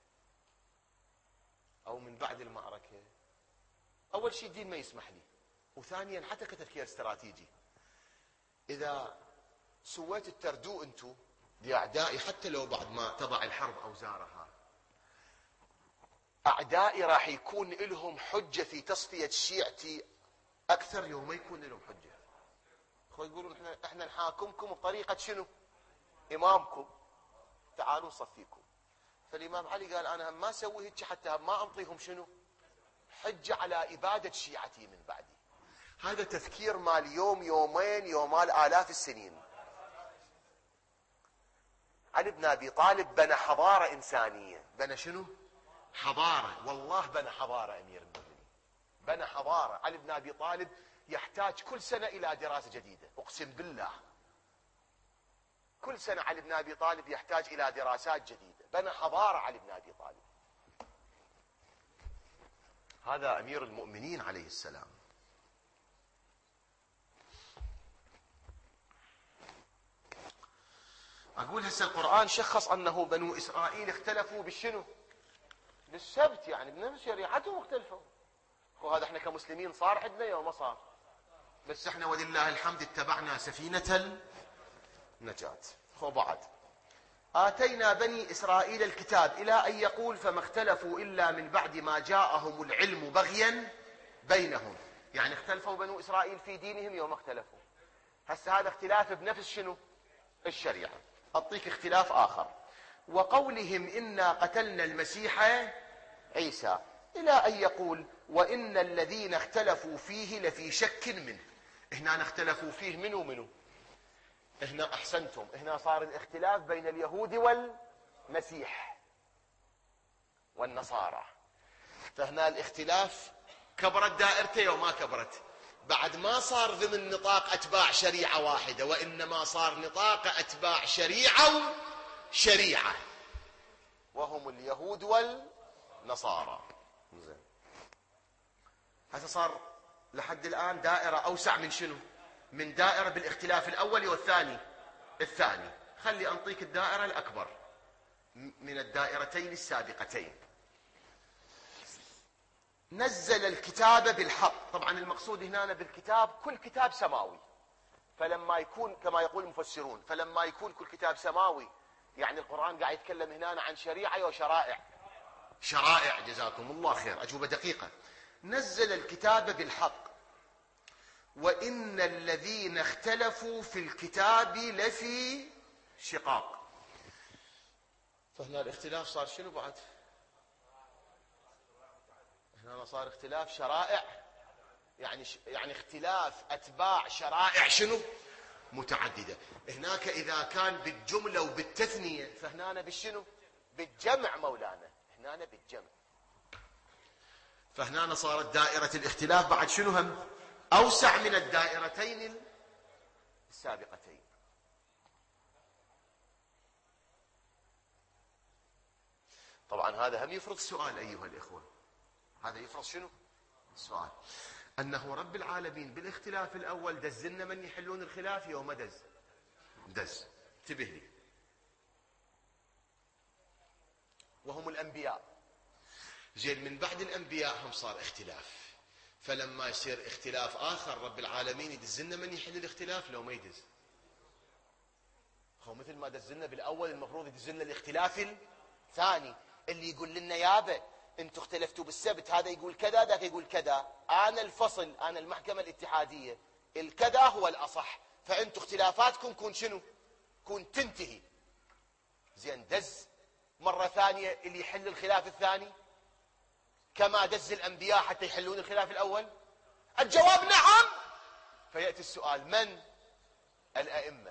أو من بعد المعركة، أول شيء الدين ما يسمح لي، وثانيا حتى كتفكير استراتيجي إذا سويت التردو أنتو لأعدائي حتى لو بعد ما تضع الحرب أوزارها، أعدائي راح يكون لهم حجة في تصفية شيعتي أكثر يوم ما يكون لهم حجة. أخوة يقولون إحنا نحاكمكم بطريقة شنو؟ إمامكم، تعالوا نصفيكم. فالإمام علي قال أنا ما أسوي هيك حتى ما أنطيهم شنو؟ حجة على إبادة شيعتي من بعدي. هذا تفكير مال يوم يومين يومال آلاف السنين. علي بن أبي طالب بنى حضارة إنسانية، بنى شنو؟ حضارة، والله بنى حضارة أمير المؤمنين، بنى حضارة. علي بن أبي طالب يحتاج كل سنة إلى دراسة جديدة، أقسم بالله كل سنة علي بن أبي طالب يحتاج إلى دراسات جديدة، بنى حضارة علي بن أبي طالب. هذا أمير المؤمنين عليه السلام. أقول هسه القرآن شخص أنه بنو إسرائيل اختلفوا بالشنو؟ بالسبت، يعني بنفس شريعتهم اختلفوا. وهذا احنا كمسلمين صار عندنا يوم ما صار، بس احنا ولله الحمد اتبعنا سفينة النجاة. خو بعد آتينا بني إسرائيل الكتاب إلى أن يقول فما اختلفوا إلا من بعد ما جاءهم العلم بغيا بينهم. يعني اختلفوا بنو إسرائيل في دينهم يوم اختلفوا. هسه هذا اختلاف بنفس شنو؟ الشريعة. أعطيك اختلاف آخر، وقولهم إنا قتلنا المسيح عيسى إلى أن يقول وإن الذين اختلفوا فيه لفي شك منه. هنا اختلفوا فيه منو؟ هنا أحسنتم، هنا صار الاختلاف بين اليهود والمسيح والنصارى. فهنا الاختلاف كبرت دائرته وما كبرت، بعد ما صار ضمن نطاق أتباع شريعة واحدة، وإنما صار نطاق أتباع شريعة وشريعة، وهم اليهود والنصارى. زين، هذا صار لحد الآن دائرة أوسع من شنو؟ من دائرة بالاختلاف الأول والثاني. الثاني خلي أنطيك الدائرة الأكبر من الدائرتين السابقتين. نزل الكتاب بالحق. طبعا المقصود هنا بالكتاب كل كتاب سماوي، فلما يكون كما يقول المفسرون فلما يكون كل كتاب سماوي يعني القرآن قاعد يتكلم هنا عن شريعة وشرائع، شرائع، جزاكم الله خير، أجوبة دقيقة. نزل الكتاب بالحق، وإن الذين اختلفوا في الكتاب لفي شقاق. فهنا الاختلاف صار شنو بعد؟ هنا صار اختلاف شرائع، يعني اختلاف أتباع شرائع شنو؟ متعددة. هناك إذا كان بالجملة وبالتثنية، فهنا بالشنو؟ بالجمع مولانا، هنا بالجمع. فهنا صارت دائرة الاختلاف بعد شنو هم؟ أوسع من الدائرتين السابقتين. طبعا هذا هم يفرض سؤال أيها الإخوة، هذا يفرض شنو؟ سؤال، أنه رب العالمين بالاختلاف الأول دزلنا من يحلون الخلاف يوم دز. انتبه لي، وهم الأنبياء. زين، من بعد الأنبياء هم صار اختلاف، فلما يصير اختلاف آخر رب العالمين يدزلنا من يحل الاختلاف لو ما يدز. هو مثل ما دزلنا بالأول المفروض يدزلنا الاختلاف الثاني اللي يقول لنا يابا انتوا اختلفتوا بالسبت، هذا يقول كذا ذاك يقول كذا، انا الفصل، انا المحكمة الاتحادية، الكذا هو الأصح، فانتوا اختلافاتكم كون شنو؟ كون تنتهي. زين، دز مرة ثانية اللي يحل الخلاف الثاني كما دز الأنبياء حتى يحلون الخلاف الأول؟ الجواب نعم. فيأتي السؤال، من؟ الأئمة.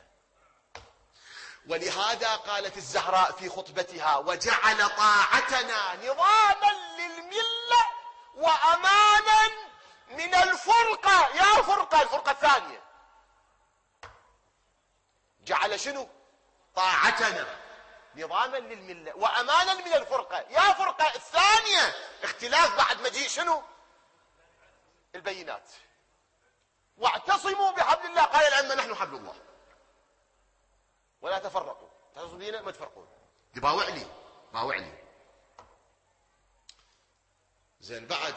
ولهذا قالت الزهراء في خطبتها: وجعل طاعتنا نظاما للملة وأمانا من الفرقة. يا فرقة، الفرقة الثانية. جعل شنو؟ طاعتنا نظاما للملة وأمانا من الفرقة. يا فرقة الثانية، اختلاف بعد مجيء شنو؟ البينات. واعتصموا بحبل الله، قال الأئمة نحن حبل الله ولا تفرقوا، تحصلوا دينا ما تفرقون. باوع لي. زين، بعد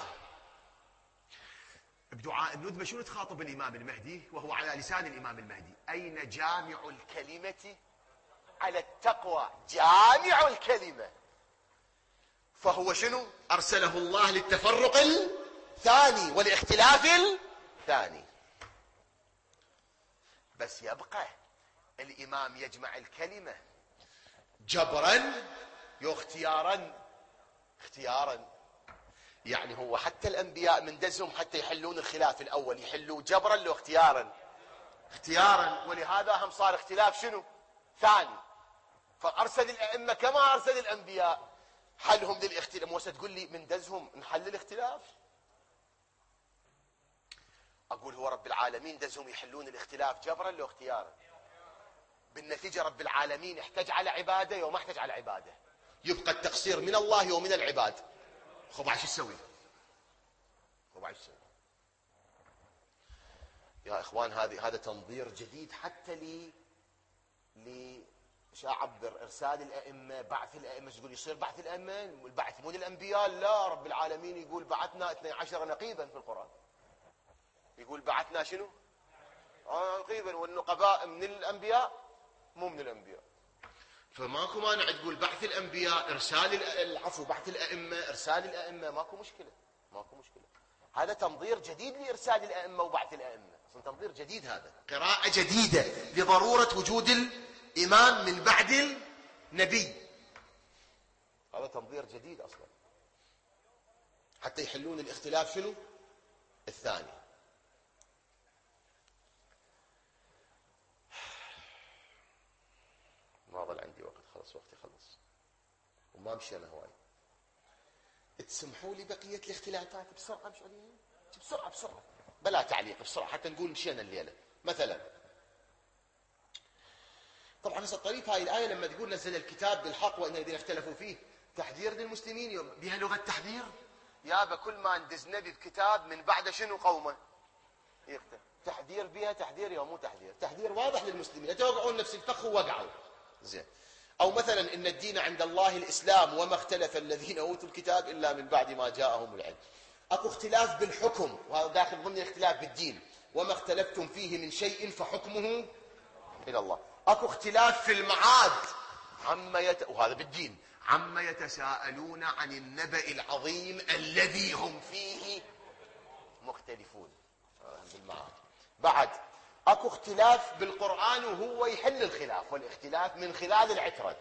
بدعاء الندبة شنو تخاطب الإمام المهدي وهو على لسان الإمام المهدي؟ أين جامع الكلمة على التقوى؟ جامع الكلمة. فهو شنو؟ أرسله الله للتفرق الثاني والاختلاف الثاني. بس يبقى الإمام يجمع الكلمة جبرا اختيارا. يعني هو حتى الأنبياء من دزهم حتى يحلون الخلاف الأول يحلوا جبرا لو اختيارا. ولهذا هم صار اختلاف شنو؟ ثاني. فأرسل الأئمة كما أرسل الأنبياء حلهم للاختلاف. موسى تقول لي من دزهم نحل الاختلاف؟ أقول هو رب العالمين دزهم يحلون الاختلاف جبرا لو اختيارا. بالنتيجة رب العالمين احتج على عباده وما احتج على عباده، يبقى التقصير من الله ومن العباد. خب عايش يسوي؟ يا إخوان، هذا تنظير جديد حتى مش أعبر إرسال الأئمة، بعث الأئمة. تقول يصير بعث الأئمة، البعث مو للأنبياء؟ لا، رب العالمين يقول بعثنا 12 نقيبا في القرآن. يقول بعثنا شنو؟ نقيبا، والنقباء من الأنبياء مو من الأنبياء. فماكو مانع تقول بعث الأنبياء بعث الأئمة إرسال الأئمة، ماكو مشكلة. هذا تنظير جديد لإرسال الأئمة وبعث الأئمة، أصلا تنظير جديد، هذا قراءة جديدة لضرورة وجود الإمام من بعد النبي. هذا تنظير جديد أصلا حتى يحلون الاختلاف شنو؟ الثاني. ما ظل عندي وقت، وقتي خلص وما مشينا هواي. تسمحوا لي بقية الاختلافات بسرعة، مش عليهم بسرعة بلا تعليق، بسرعة حتى نقول مشينا الليلة. مثلا طبعا هسه الطريف هاي الآية لما تقول نزل الكتاب بالحق وإن الذين اختلفوا فيه، تحذير للمسلمين بها لغة تحذير. يابا كل ما ندز نبي بكتاب من بعد شنو قومه يختلف، تحذير بها، تحذير يوم مو تحذير واضح للمسلمين، لا توقعون نفس الفخ ووقعوا. زين. أو مثلا إن الدين عند الله الإسلام وما اختلف الذين أوتوا الكتاب إلا من بعد ما جاءهم العلم. أكو اختلاف بالحكم وهذا داخل ضمن الاختلاف بالدين، وما اختلفتم فيه من شيء فحكمه إلى الله. أكو اختلاف في المعاد وهذا بالدين، عما يتساءلون عن النبأ العظيم الذي هم فيه مختلفون. بعد اكو اختلاف بالقرآن وهو يحل الخلاف، والاختلاف من خلال العترة،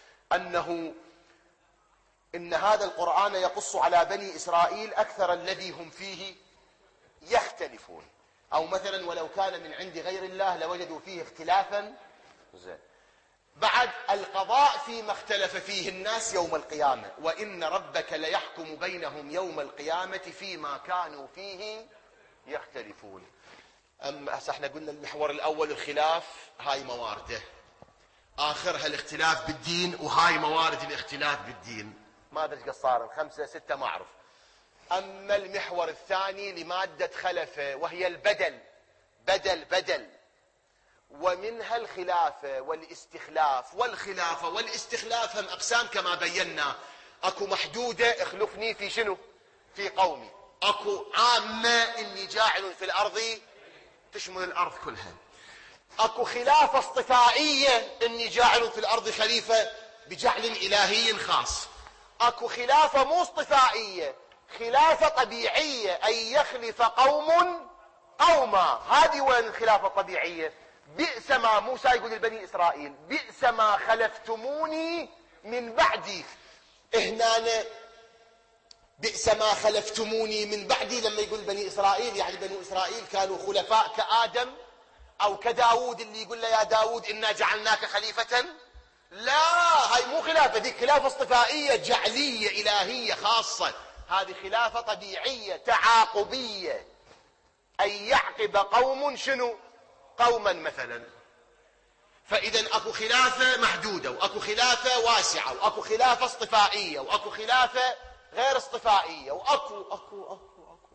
إن هذا القرآن يقص على بني إسرائيل أكثر الذي هم فيه يختلفون. أو مثلا ولو كان من عند غير الله لوجدوا فيه اختلافا. بعد القضاء فيما اختلف فيه الناس يوم القيامة، وإن ربك ليحكم بينهم يوم القيامة فيما كانوا فيه يختلفون. أما احنا قلنا المحور الأول الخلاف، هاي موارده، آخرها الاختلاف بالدين، وهاي موارد الاختلاف بالدين. ما أدري ايش صار، 5 6 ما أعرف. أما المحور الثاني لمادة خلف، وهي البدل، بدل، ومنها الخلافة والاستخلاف. والخلافة والاستخلاف هم أقسام كما بينا، أكو محدودة اخلفني في شنو؟ في قومي. أكو عامة إني جاعل في الأرض تشمل الأرض كلها. أكو خلافة اصطفائية إني جاعل في الأرض خليفة بجعل إلهي خاص. أكو خلافة مو اصطفائية، خلافة طبيعية، أن يخلف قوم قوما. هذه وين الخلافة الطبيعية؟ بئس ما موسى يقول لبني إسرائيل بئس ما خلفتموني من بعدي. هنا بئس ما خلفتموني من بعدي لما يقول بني إسرائيل، يعني بني إسرائيل كانوا خلفاء كآدم أو كداود اللي يقول له يا داود إنا جعلناك خليفة. لا، هاي مو خلافة، ذي خلافة اصطفائية جعلية إلهية خاصة. هذه خلافة طبيعية تعاقبية، أن يعقب قوم شنو؟ قوما مثلا. فإذا أكو خلافة محدودة، وأكو خلافة واسعة، وأكو خلافة اصطفائية، وأكو خلافة غير اصطفائية، وأكو أكو أكو أكو.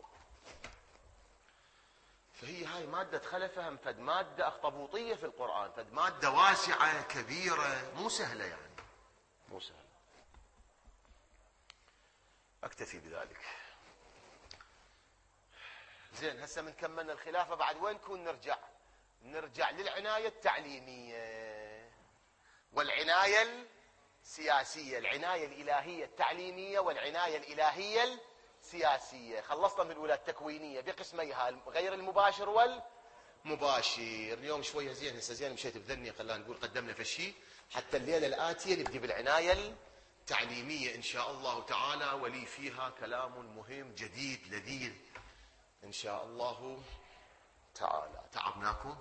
فهي هاي مادة خلفها فد مادة أخطبوطية في القرآن، فد مادة واسعة كبيرة، مو سهلة يعني، مو سهلة. أكتفي بذلك. زين، هسه من كملنا الخلافة، بعد وين نكون نرجع للعناية التعليمية والعناية السياسية، العناية الإلهية التعليمية والعناية الإلهية السياسية. خلصنا من الأولى التكوينية بقسميها، غير المباشر والمباشر. اليوم شوية زين، هسه زين مشيت بذني، خلينا نقول قدمنا في شيء حتى الليلة الآتية نبدي بالعناية التعليمية إن شاء الله تعالى، ولي فيها كلام مهم جديد لذيذ إن شاء الله تعالى. تعبناكم؟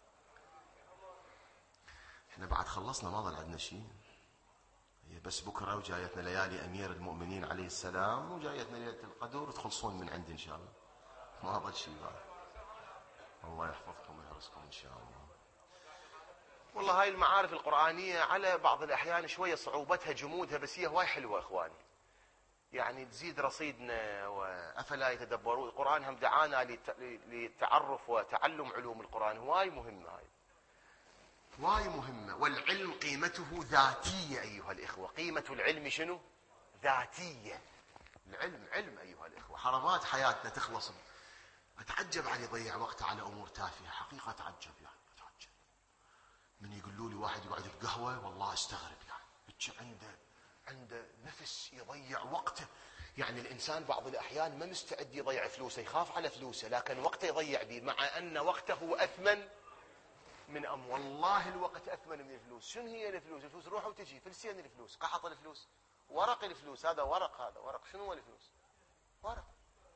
احنا بعد خلصنا، ما ظل عندنا شيء، هي بس بكرة وجايتنا ليالي أمير المؤمنين عليه السلام، وجايتنا ليلة القدر، وتخلصون من عندي إن شاء الله. ما ظل شيء بعد. الله يحفظكم ويحرسكم إن شاء الله. والله هاي المعارف القرآنية على بعض الأحيان شوية صعوبتها جمودها، بس هي هواي حلوة إخواني، يعني تزيد رصيدنا. وأفلا يتدبرون القرآن، هم دعانا للتعرف وتعلم علوم القرآن، هواي مهمة هاي، هواي مهمة. والعلم قيمته ذاتية أيها الإخوة. قيمة العلم شنو؟ ذاتية. العلم علم أيها الإخوة. حرمات حياتنا تخلص، أتعجب على يضيع وقته على أمور تافهة، حقيقة أتعجب يعني، أتعجب من يقولوا لي واحد يقعد بقهوة، والله أستغرب يعني عنده نفس يضيع وقته. يعني الإنسان بعض الأحيان ما مستعد يضيع فلوسه، يخاف على فلوسه، لكن وقته يضيع به، مع أن وقته أثمن من والله الوقت أثمن من الفلوس. شنو هي الفلوس؟ الفلوس روح وتجي، فلسين الفلوس، قحط الفلوس، ورق الفلوس، هذا ورق، هذا ورق. شنو هو الفلوس؟ ورق.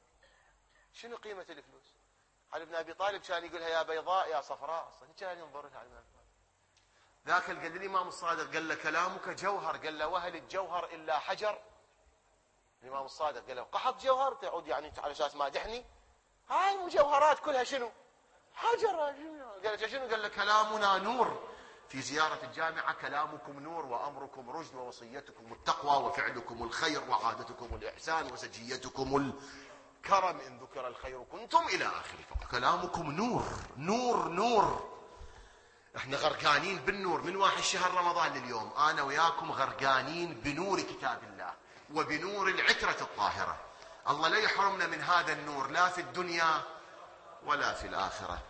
شنو قيمة الفلوس؟ علي بن أبي طالب كان يقولها يا بيضاء يا صفراء، أصلا كان ينظر لها علي بن أبي طالب. ذاك قال الإمام الصادق، قال له كلامك جوهر، قال له وهل الجوهر إلا حجر؟ الإمام الصادق قال له قحط جوهر تعود يعني على أساس مادحني؟ هاي المجوهرات كلها شنو؟ حجر. قال شنو؟ قال له كلامنا نور، في زيارة الجامعة كلامكم نور، وأمركم رشد، ووصيتكم التقوى، وفعلكم الخير، وعادتكم الإحسان، وسجيتكم الكرم، إن ذكر الخير كنتم إلى آخره. كلامكم نور نور نور. احنا غرقانين بالنور من 1 شهر رمضان لليوم، انا وياكم غرقانين بنور كتاب الله وبنور العترة الطاهرة. الله لا يحرمنا من هذا النور، لا في الدنيا ولا في الآخرة.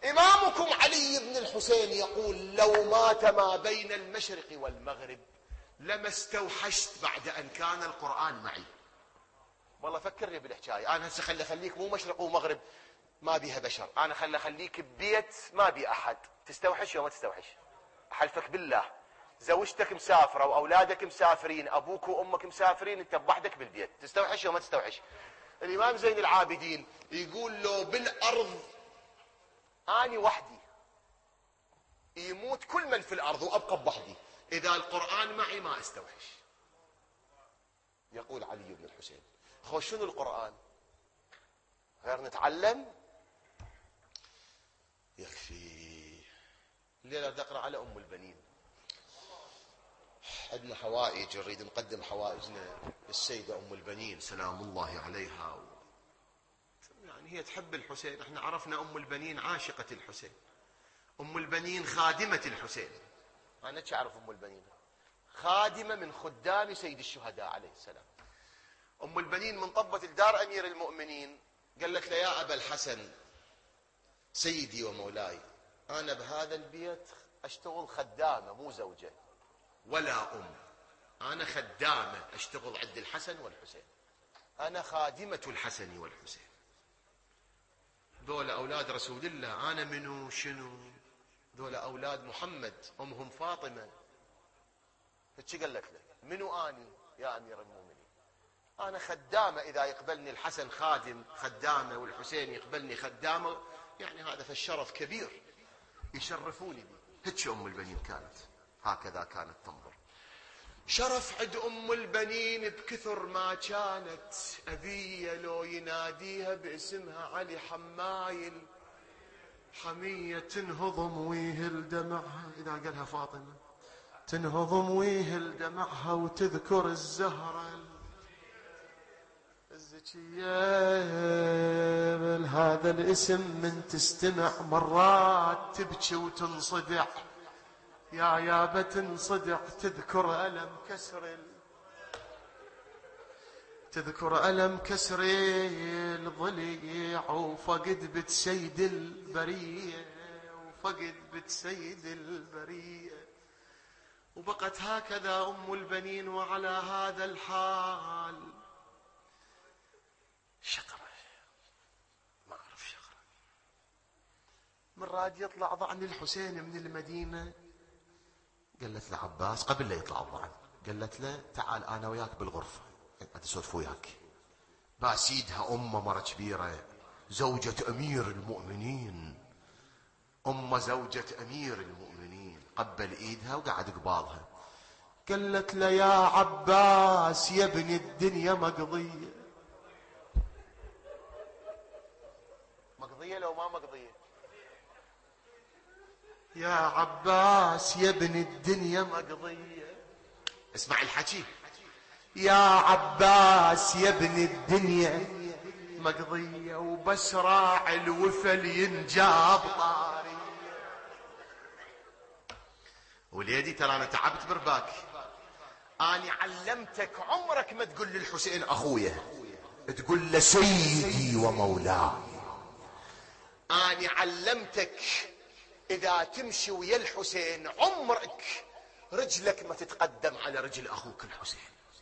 إمامكم علي بن الحسين يقول لو مات ما بين المشرق والمغرب لما استوحشت بعد أن كان القرآن معي. والله فكرني بالحكاية. أنا هسه خليك مو مشرق ومغرب ما بيها بشر، أنا خليك ببيت ما بي أحد، تستوحش يوم ما تستوحش. أحلفك بالله زوجتك مسافرة وأولادك مسافرين، أبوك وأمك مسافرين، أنت بوحدك بالبيت، تستوحش يوم ما تستوحش. الإمام زين العابدين يقول له بالأرض أنا وحدي يموت كل من في الأرض وأبقى بوحدي، إذا القرآن معي ما أستوحش. يقول علي بن الحسين خوش شنو القرآن غير نتعلم يكفي. الليلة بدي أقرأ على أم البنين. عندنا حوائج نريد نقدم حوائجنا للسيدة أم البنين سلام الله عليها. يعني هي تحب الحسين، احنا عرفنا أم البنين عاشقة الحسين، أم البنين خادمة الحسين. أنا أعرف أم البنين خادمة من خدام سيد الشهداء عليه السلام. أم البنين من طبت الدار أمير المؤمنين قالت له يا أبا الحسن سيدي ومولاي، أنا بهذا البيت أشتغل خدامة مو زوجة ولا أم، أنا خدامة أشتغل عند الحسن والحسين، أنا خادمة الحسن والحسين، دول أولاد رسول الله، أنا منو شنو؟ دول أولاد محمد، أمهم فاطمة. هيك قالت له منو أني يا أمير المؤمنين؟ أنا خدامة، إذا يقبلني الحسن خادم خدامة والحسين يقبلني خدامة، يعني هذا فالشرف كبير يشرفوني به. هيك أم البنين كانت، هكذا كانت تنظر. شرف عند أم البنين بكثر ما كانت أبية لو يناديها باسمها علي حمايل، حمية تنهضم ويهل دمعها، إذا قالها فاطمة تنهضم ويهل دمعها وتذكر الزهرة الزكية هذا الاسم من تستمع مرات تبكي وتنصدع، يا يابا تنصدع تذكر ألم كسر الضليع وفقد بنت سيد البرية، وبقت هكذا أم البنين وعلى هذا الحال. شقرة ما أعرف شقرة من راد يطلع ضعن الحسين من المدينة، قالت له عباس قبل لا يطلع الضعن، قالت له تعال أنا وياك بالغرفة أتسولف وياك. باسيدها أمه مرة كبيرة، زوجة أمير المؤمنين، زوجة أمير المؤمنين، قبل إيدها وقعد قبالها. قالت له يا عباس يا ابن الدنيا مقضية لو ما مقضية، يا عباس يا ابن الدنيا مقضية. اسمع الحكي، يا عباس يا ابن الدنيا مقضية وبس راعي الوفل ينجاب طارية. وليدي ترى أنا تعبت برباك، أنا علمتك عمرك ما تقول للحسين أخويا، تقول له سيدي ومولاي. أنا علمتك إذا تمشي ويا الحسين عمرك رجلك ما تتقدم على رجل أخوك الحسين.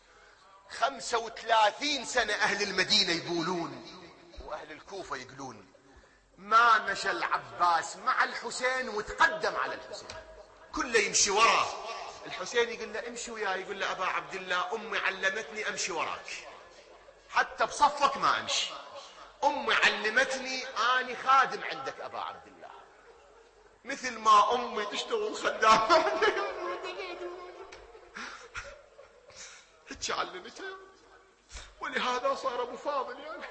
35 سنة أهل المدينة يقولون وأهل الكوفة يقولون ما مشى العباس مع الحسين وتقدم على الحسين، كله يمشي وراه. الحسين يقول له امشي وياي، يقول له أبا عبد الله أمي علمتني أمشي وراك، حتى بصفك ما أمشي، أمي علمتني أني خادم عندك أبا عبد الله، مثل ما أمي تشتغل خدامة هيك علمتها، ولهذا صار أبو فاضل يعني.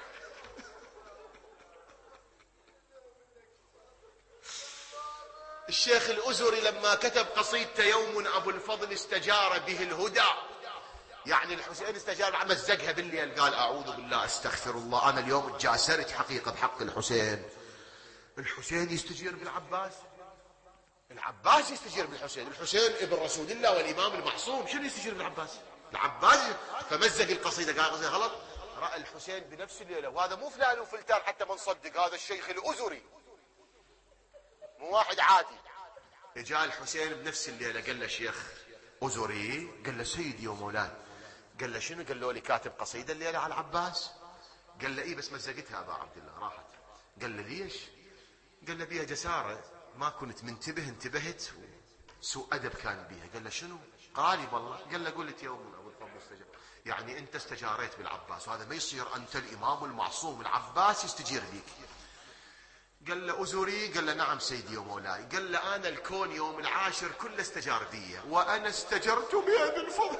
الشيخ الأزري لما كتب قصيدته يوم أبو الفضل استجار به الهدى، يعني الحسين استجار مزقها بالليل، قال أعوذ بالله أستغفر الله، أنا اليوم تجاسرت حقيقة بحق الحسين. الحسين يستجير بالعباس، العباس يستجير بالحسين، الحسين ابن رسول الله والإمام المعصوم، شنو يستجير بالعباس؟ العباس. فمزق القصيدة، قال قصيدة غلط، رأى الحسين بنفس الليلة، وهذا مو فلان وفلتان حتى ما نصدق، هذا الشيخ الأزري مو واحد عادي. جاء الحسين بنفس الليلة قال له شيخ أزري؟ قال له سيدي ومولاي. قال له شنو؟ قال له لي كاتب قصيدة الليلة على العباس. قال له إيه بس مزقتها أبا عبد الله راحت. قال له ليش؟ قال له بيها جسارة ما كنت منتبه انتبهت سوء أدب كان بيها. قال له شنو؟ قالي والله. قال له قلت يوم أبو الفضل استجاب، يعني أنت استجاريت بالعباس وهذا ما يصير، أنت الإمام المعصوم العباس يستجير بيك. قال له أزري؟ قال له نعم سيدي ومولاي. قال له أنا الكون يوم العاشر كله استجار بي وأنا استجرت بأبي الفضل.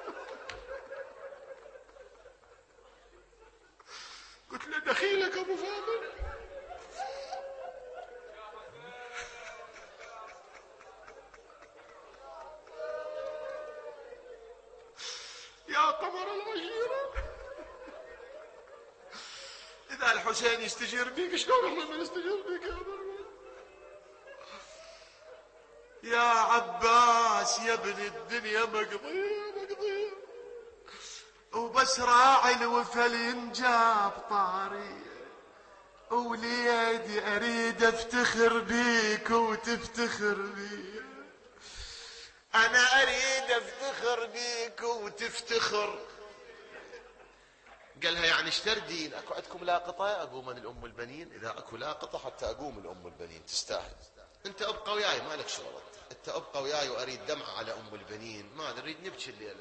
قلت له دخيلك أبو فاضل. يا قمر العشيرة، إذا الحسين يستجير بيك شلون احنا ما نستجير بيك يا برمي؟ يا عباس يا ابن الدنيا مقضية وبس راعي الوفل ينجاب طاري، وليدي اريد افتخر بيك وتفتخر بي. انا اريد افتخر بيك وتفتخر. قالها يعني اشتردين؟ اكو عندكم لاقطه اقوم من الام البنين؟ اذا اكو لاقطه حتى اقوم الام البنين تستاهل. انت ابقى وياي مالك شغل، انت ابقى وياي واريد دمعه على ام البنين، ما نريد نبكي الليله.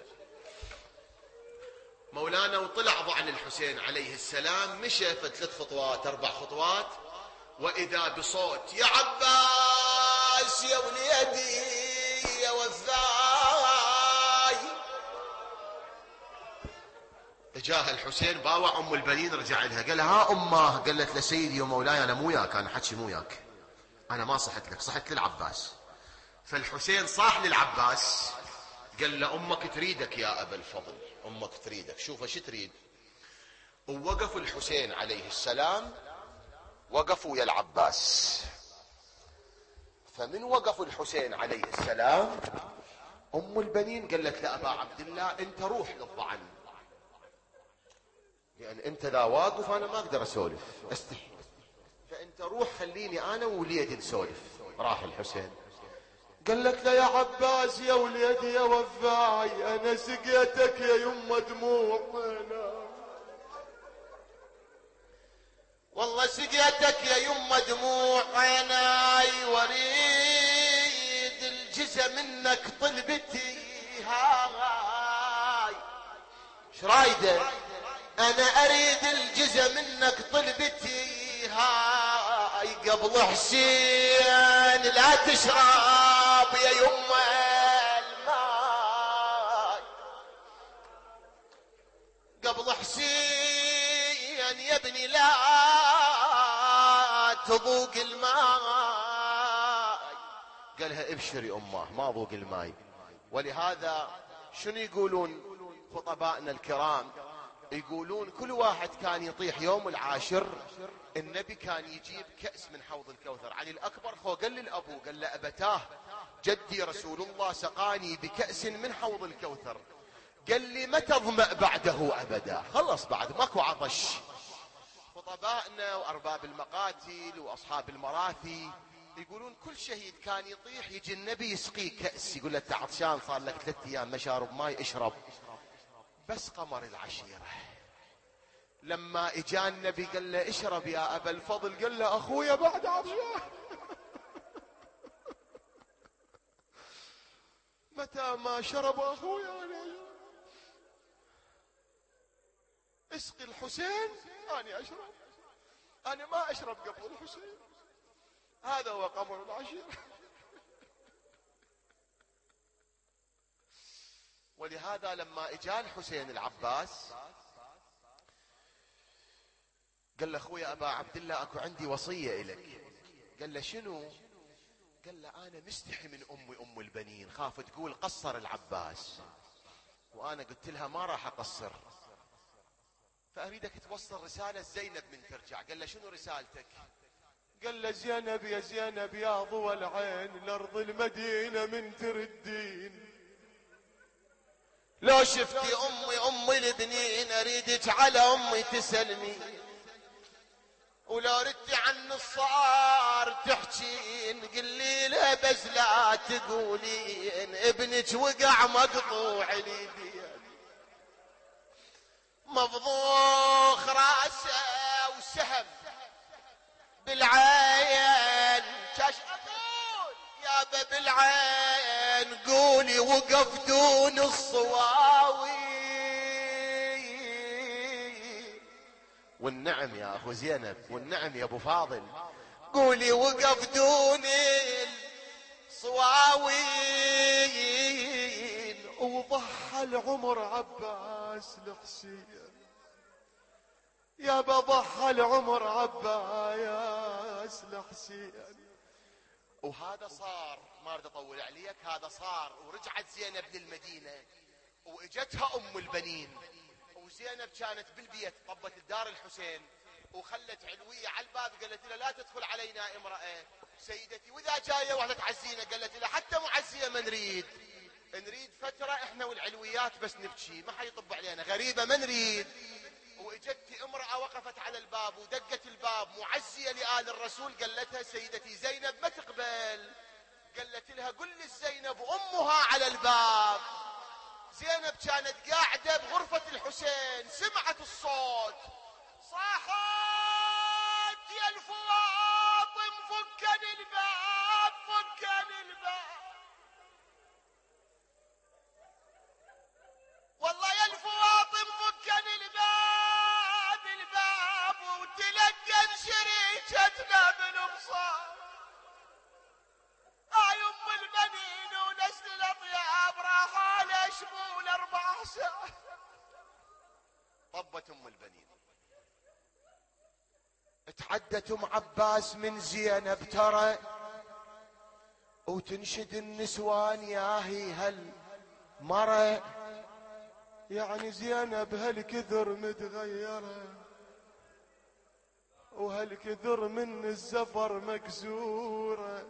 مولانا وطلع ضعن الحسين عليه السلام، مشى 3 خطوات 4 خطوات، واذا بصوت يا عباس يا وليدي يا وفاي. جاه الحسين باوع ام البنين، رجع لها قال لها ها امه. قالت له سيدي ومولاي انا مو وياك، انا حكي مو وياك، انا ما صحت لك، صحت للعباس. فالحسين صاح للعباس قال له امك تريدك يا ابا الفضل، امك تريدك. شوف ايش تريد. ووقف الحسين عليه السلام، وقفوا ويا العباس. فمن وقف الحسين عليه السلام ام البنين قالت لابا عبد الله انت روح للضعن، يعني انت ذا واقف انا ما اقدر اسولف استحي، فانت روح خليني انا ووليدي نسولف. راح الحسين قالت له يا عباس يا وليدي يا وفاي انا سقيتك يا يمه دموع، والله سقيتك يا يمه دموع عيناي، واريد الجزا منك طلبتي هاي. ايش رايده؟ انا اريد الجزا منك طلبتي هاي، قبل حسين لا تشرب يا يمه الماي، قبل حسين يا ابني لا تذوق الماي. قالها ابشري امه ما ذوق الماي. ولهذا شنو يقولون خطبائنا الكرام؟ يقولون كل واحد كان يطيح يوم العاشر النبي كان يجيب كأس من حوض الكوثر. علي الأكبر قال للأبو قال له أبتاه جدي رسول الله سقاني بكأس من حوض الكوثر، قال لي ما تظمأ بعده أبدا، خلص بعد ماكو عطش. خطبائنا وأرباب المقاتل وأصحاب المراثي يقولون كل شهيد كان يطيح يجي النبي يسقيه كأس، يقول له انت عطشان صار لك 3 أيام ما شارب ماي اشرب. بس قمر العشيرة لما اجا النبي قال له اشرب يا ابا الفضل، قال له اخويا بعد عطشان. متى ما شرب اخويا انا اسقي الحسين اني اشرب، انا ما اشرب قبل الحسين. هذا هو قمر العشيرة. ولهذا لما اجا الحسين العباس قال له اخويا ابا عبد الله اكو عندي وصيه الك. قال له شنو؟ قال له انا مستحي من امي ام البنين، خاف تقول قصر العباس، وانا قلت لها ما راح اقصر، فاريدك توصل رساله زينب من ترجع. قال له شنو رسالتك؟ قال له زينب يا زينب يا ضوى العين لارض المدينه من تردين، لو شفتي امي ام البنين اريدك على امي تسلمي، ولو ردي عن الصار تحجين قلي له بس لا تقولين ابنك وقع مقطوع اليدين مفضوخ راسه وسهم بالعين كاش اقول يابا بالعين قولي وقف دون الصواوي والنعم يا اخو زينب والنعم يا ابو فاضل قولي وقف دون الصواوين وضحى العمر عباس الحسين يابا ضحى العمر عباس الحسين وهذا صار ما اريد اطول عليك هذا صار ورجعت زينب للمدينه واجتها ام البنين وزينب كانت بالبيت طبت الدار الحسين وخلت علويه على الباب قالت لها لا تدخل علينا امراه سيدتي واذا جايه واحده تعزينا قالت لها حتى معزيه ما نريد فتره احنا والعلويات بس نبكي ما حيطب علينا غريبه ما نريد واجت امراه وقفت على الباب ودقت الباب معزيه لآل الرسول قالتها سيدتي زينب ما تقبل قالت لها قل للزينب امها على الباب زينب كانت قاعدة بغرفة الحسين سمعت الصوت صاحت يا الفواطم فكني الباب والله يا الفواطم فكني الباب وتلقى شريكتنا بالابصار ام البنين ونسل الاطياب راحوا على شمول 4 ساعات طبت ام البنين اتحدت ام عباس من زينب ترى وتنشد النسوان يا هي هالمرة يعني زينب هالكثر متغيرة وهالكثر من الزفر مكسورة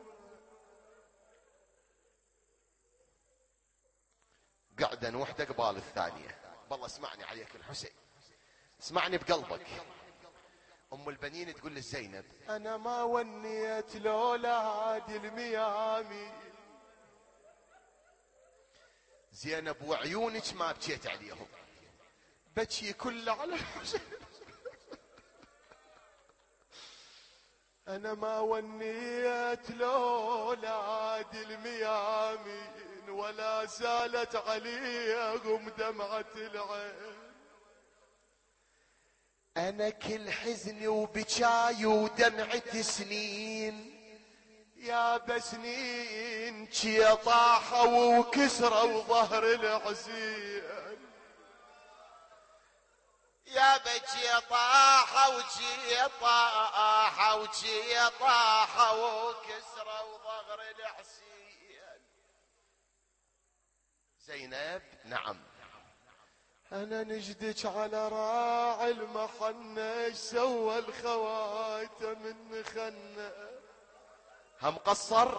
قعدا وحدة قبال الثانية بالله اسمعني عليك الحسين اسمعني بقلبك ام البنين تقول للزينب انا ما ونيت لولا عادي الميامي زينب وعيونك ما بكيت عليهم بكي كله على الحسين انا ما ونيت لولا عادي الميامي ولا زالت عليهم دمعة العين انا كل حزني وبكاي ودمعة سنين يا بسنين شي طاحوا وكسروا ظهر الحسين يا بكي طاحوا وكسروا ظهر الحسين زينب نعم انا نجدك على راعي المحنة ايش سوى الخواتم من خنة هم قصر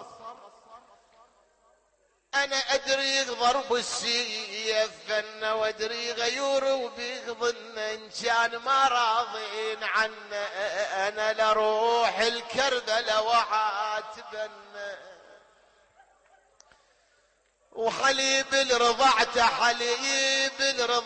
انا ادري ضرب السيف فنه وادري غيور وبيغضن ان كان ما راضين عنه انا لروح الكربلة وعاتبنه وحليب الرضعته حليب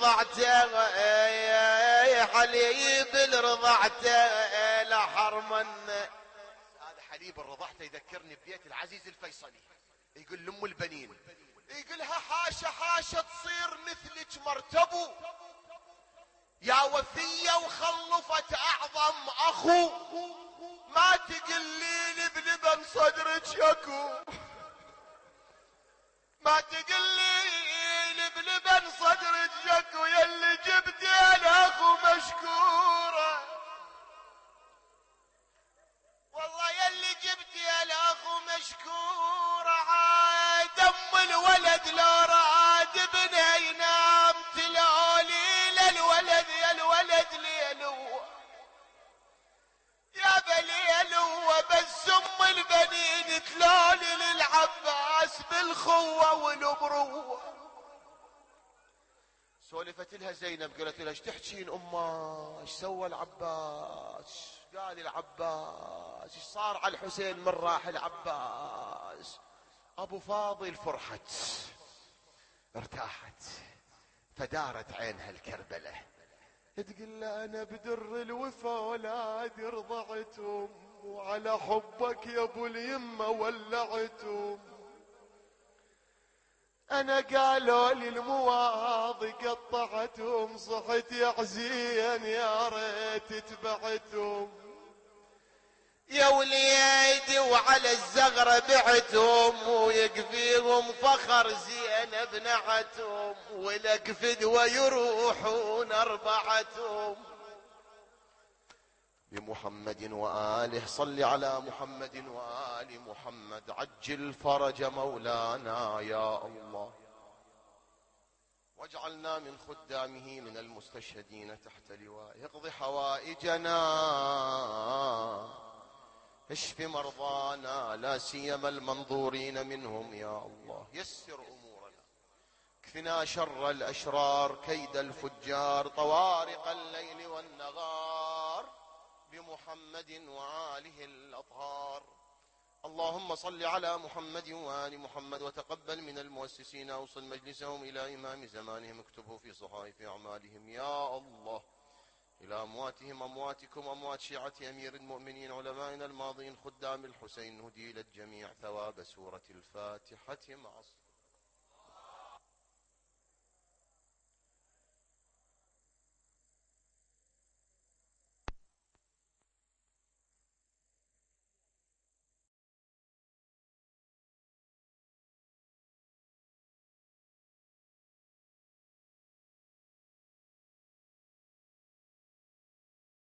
الرضعته لحرمن هذا حليب الرضعته يذكرني ببيت العزيز الفيصلي يقول لام البنين يقولها حاشا تصير مثلك مرتبو يا وفية وخلفت اعظم اخو ما تقلين بلبن صدرك يكو ما تقلين بلبن صدرك يكو يلي جبتي الاخو مشكورة والله يلي جبتي الاخو مشكورة عاد ام الولد لو راد ابنه ينام تلولي للولد يا الولد ليلو يا بليلو بس ام البنين تلولي للعباس بالخوة والبروة سولفت لها زينب قالت لها ايش تحكين امه ايش سوى العباس قال العباس ايش صار على الحسين من راح العباس؟ ابو فاضل فرحت ارتاحت فدارت عينها الكربلة، تقول له انا بدر الوفا ولادي رضعتهم، وعلى حبك يا ابو اليمه ولعتهم. انا قالوا لي المواضي قطعتهم، صحت يا حزين يا ريت تبعتهم. يا وليدي وعلى الزغرة بعتهم، ويكفيهم فخر زينب نعتهم، ولك فدوى يروحون أربعتهم. بمحمد وآله صل على محمد وآل محمد، عجل فرج مولانا يا الله، واجعلنا من خدامه من المستشهدين تحت لوائه. اقض حوائجنا، اشف مرضانا لا سيما المنظورين منهم يا الله، يسر امورنا، اكفنا شر الاشرار كيد الفجار، طوارق الليل والنهار، بمحمد وآله الاطهار. اللهم صل على محمد وآل محمد، وتقبل من المؤسسين اوصل مجلسهم الى امام زمانهم، اكتبه في صحائف اعمالهم يا الله. إلى أمواتهم أمواتكم أموات شيعة أمير المؤمنين علمائنا الماضين خدام الحسين، نهدي للجميع ثواب سورة الفاتحة مع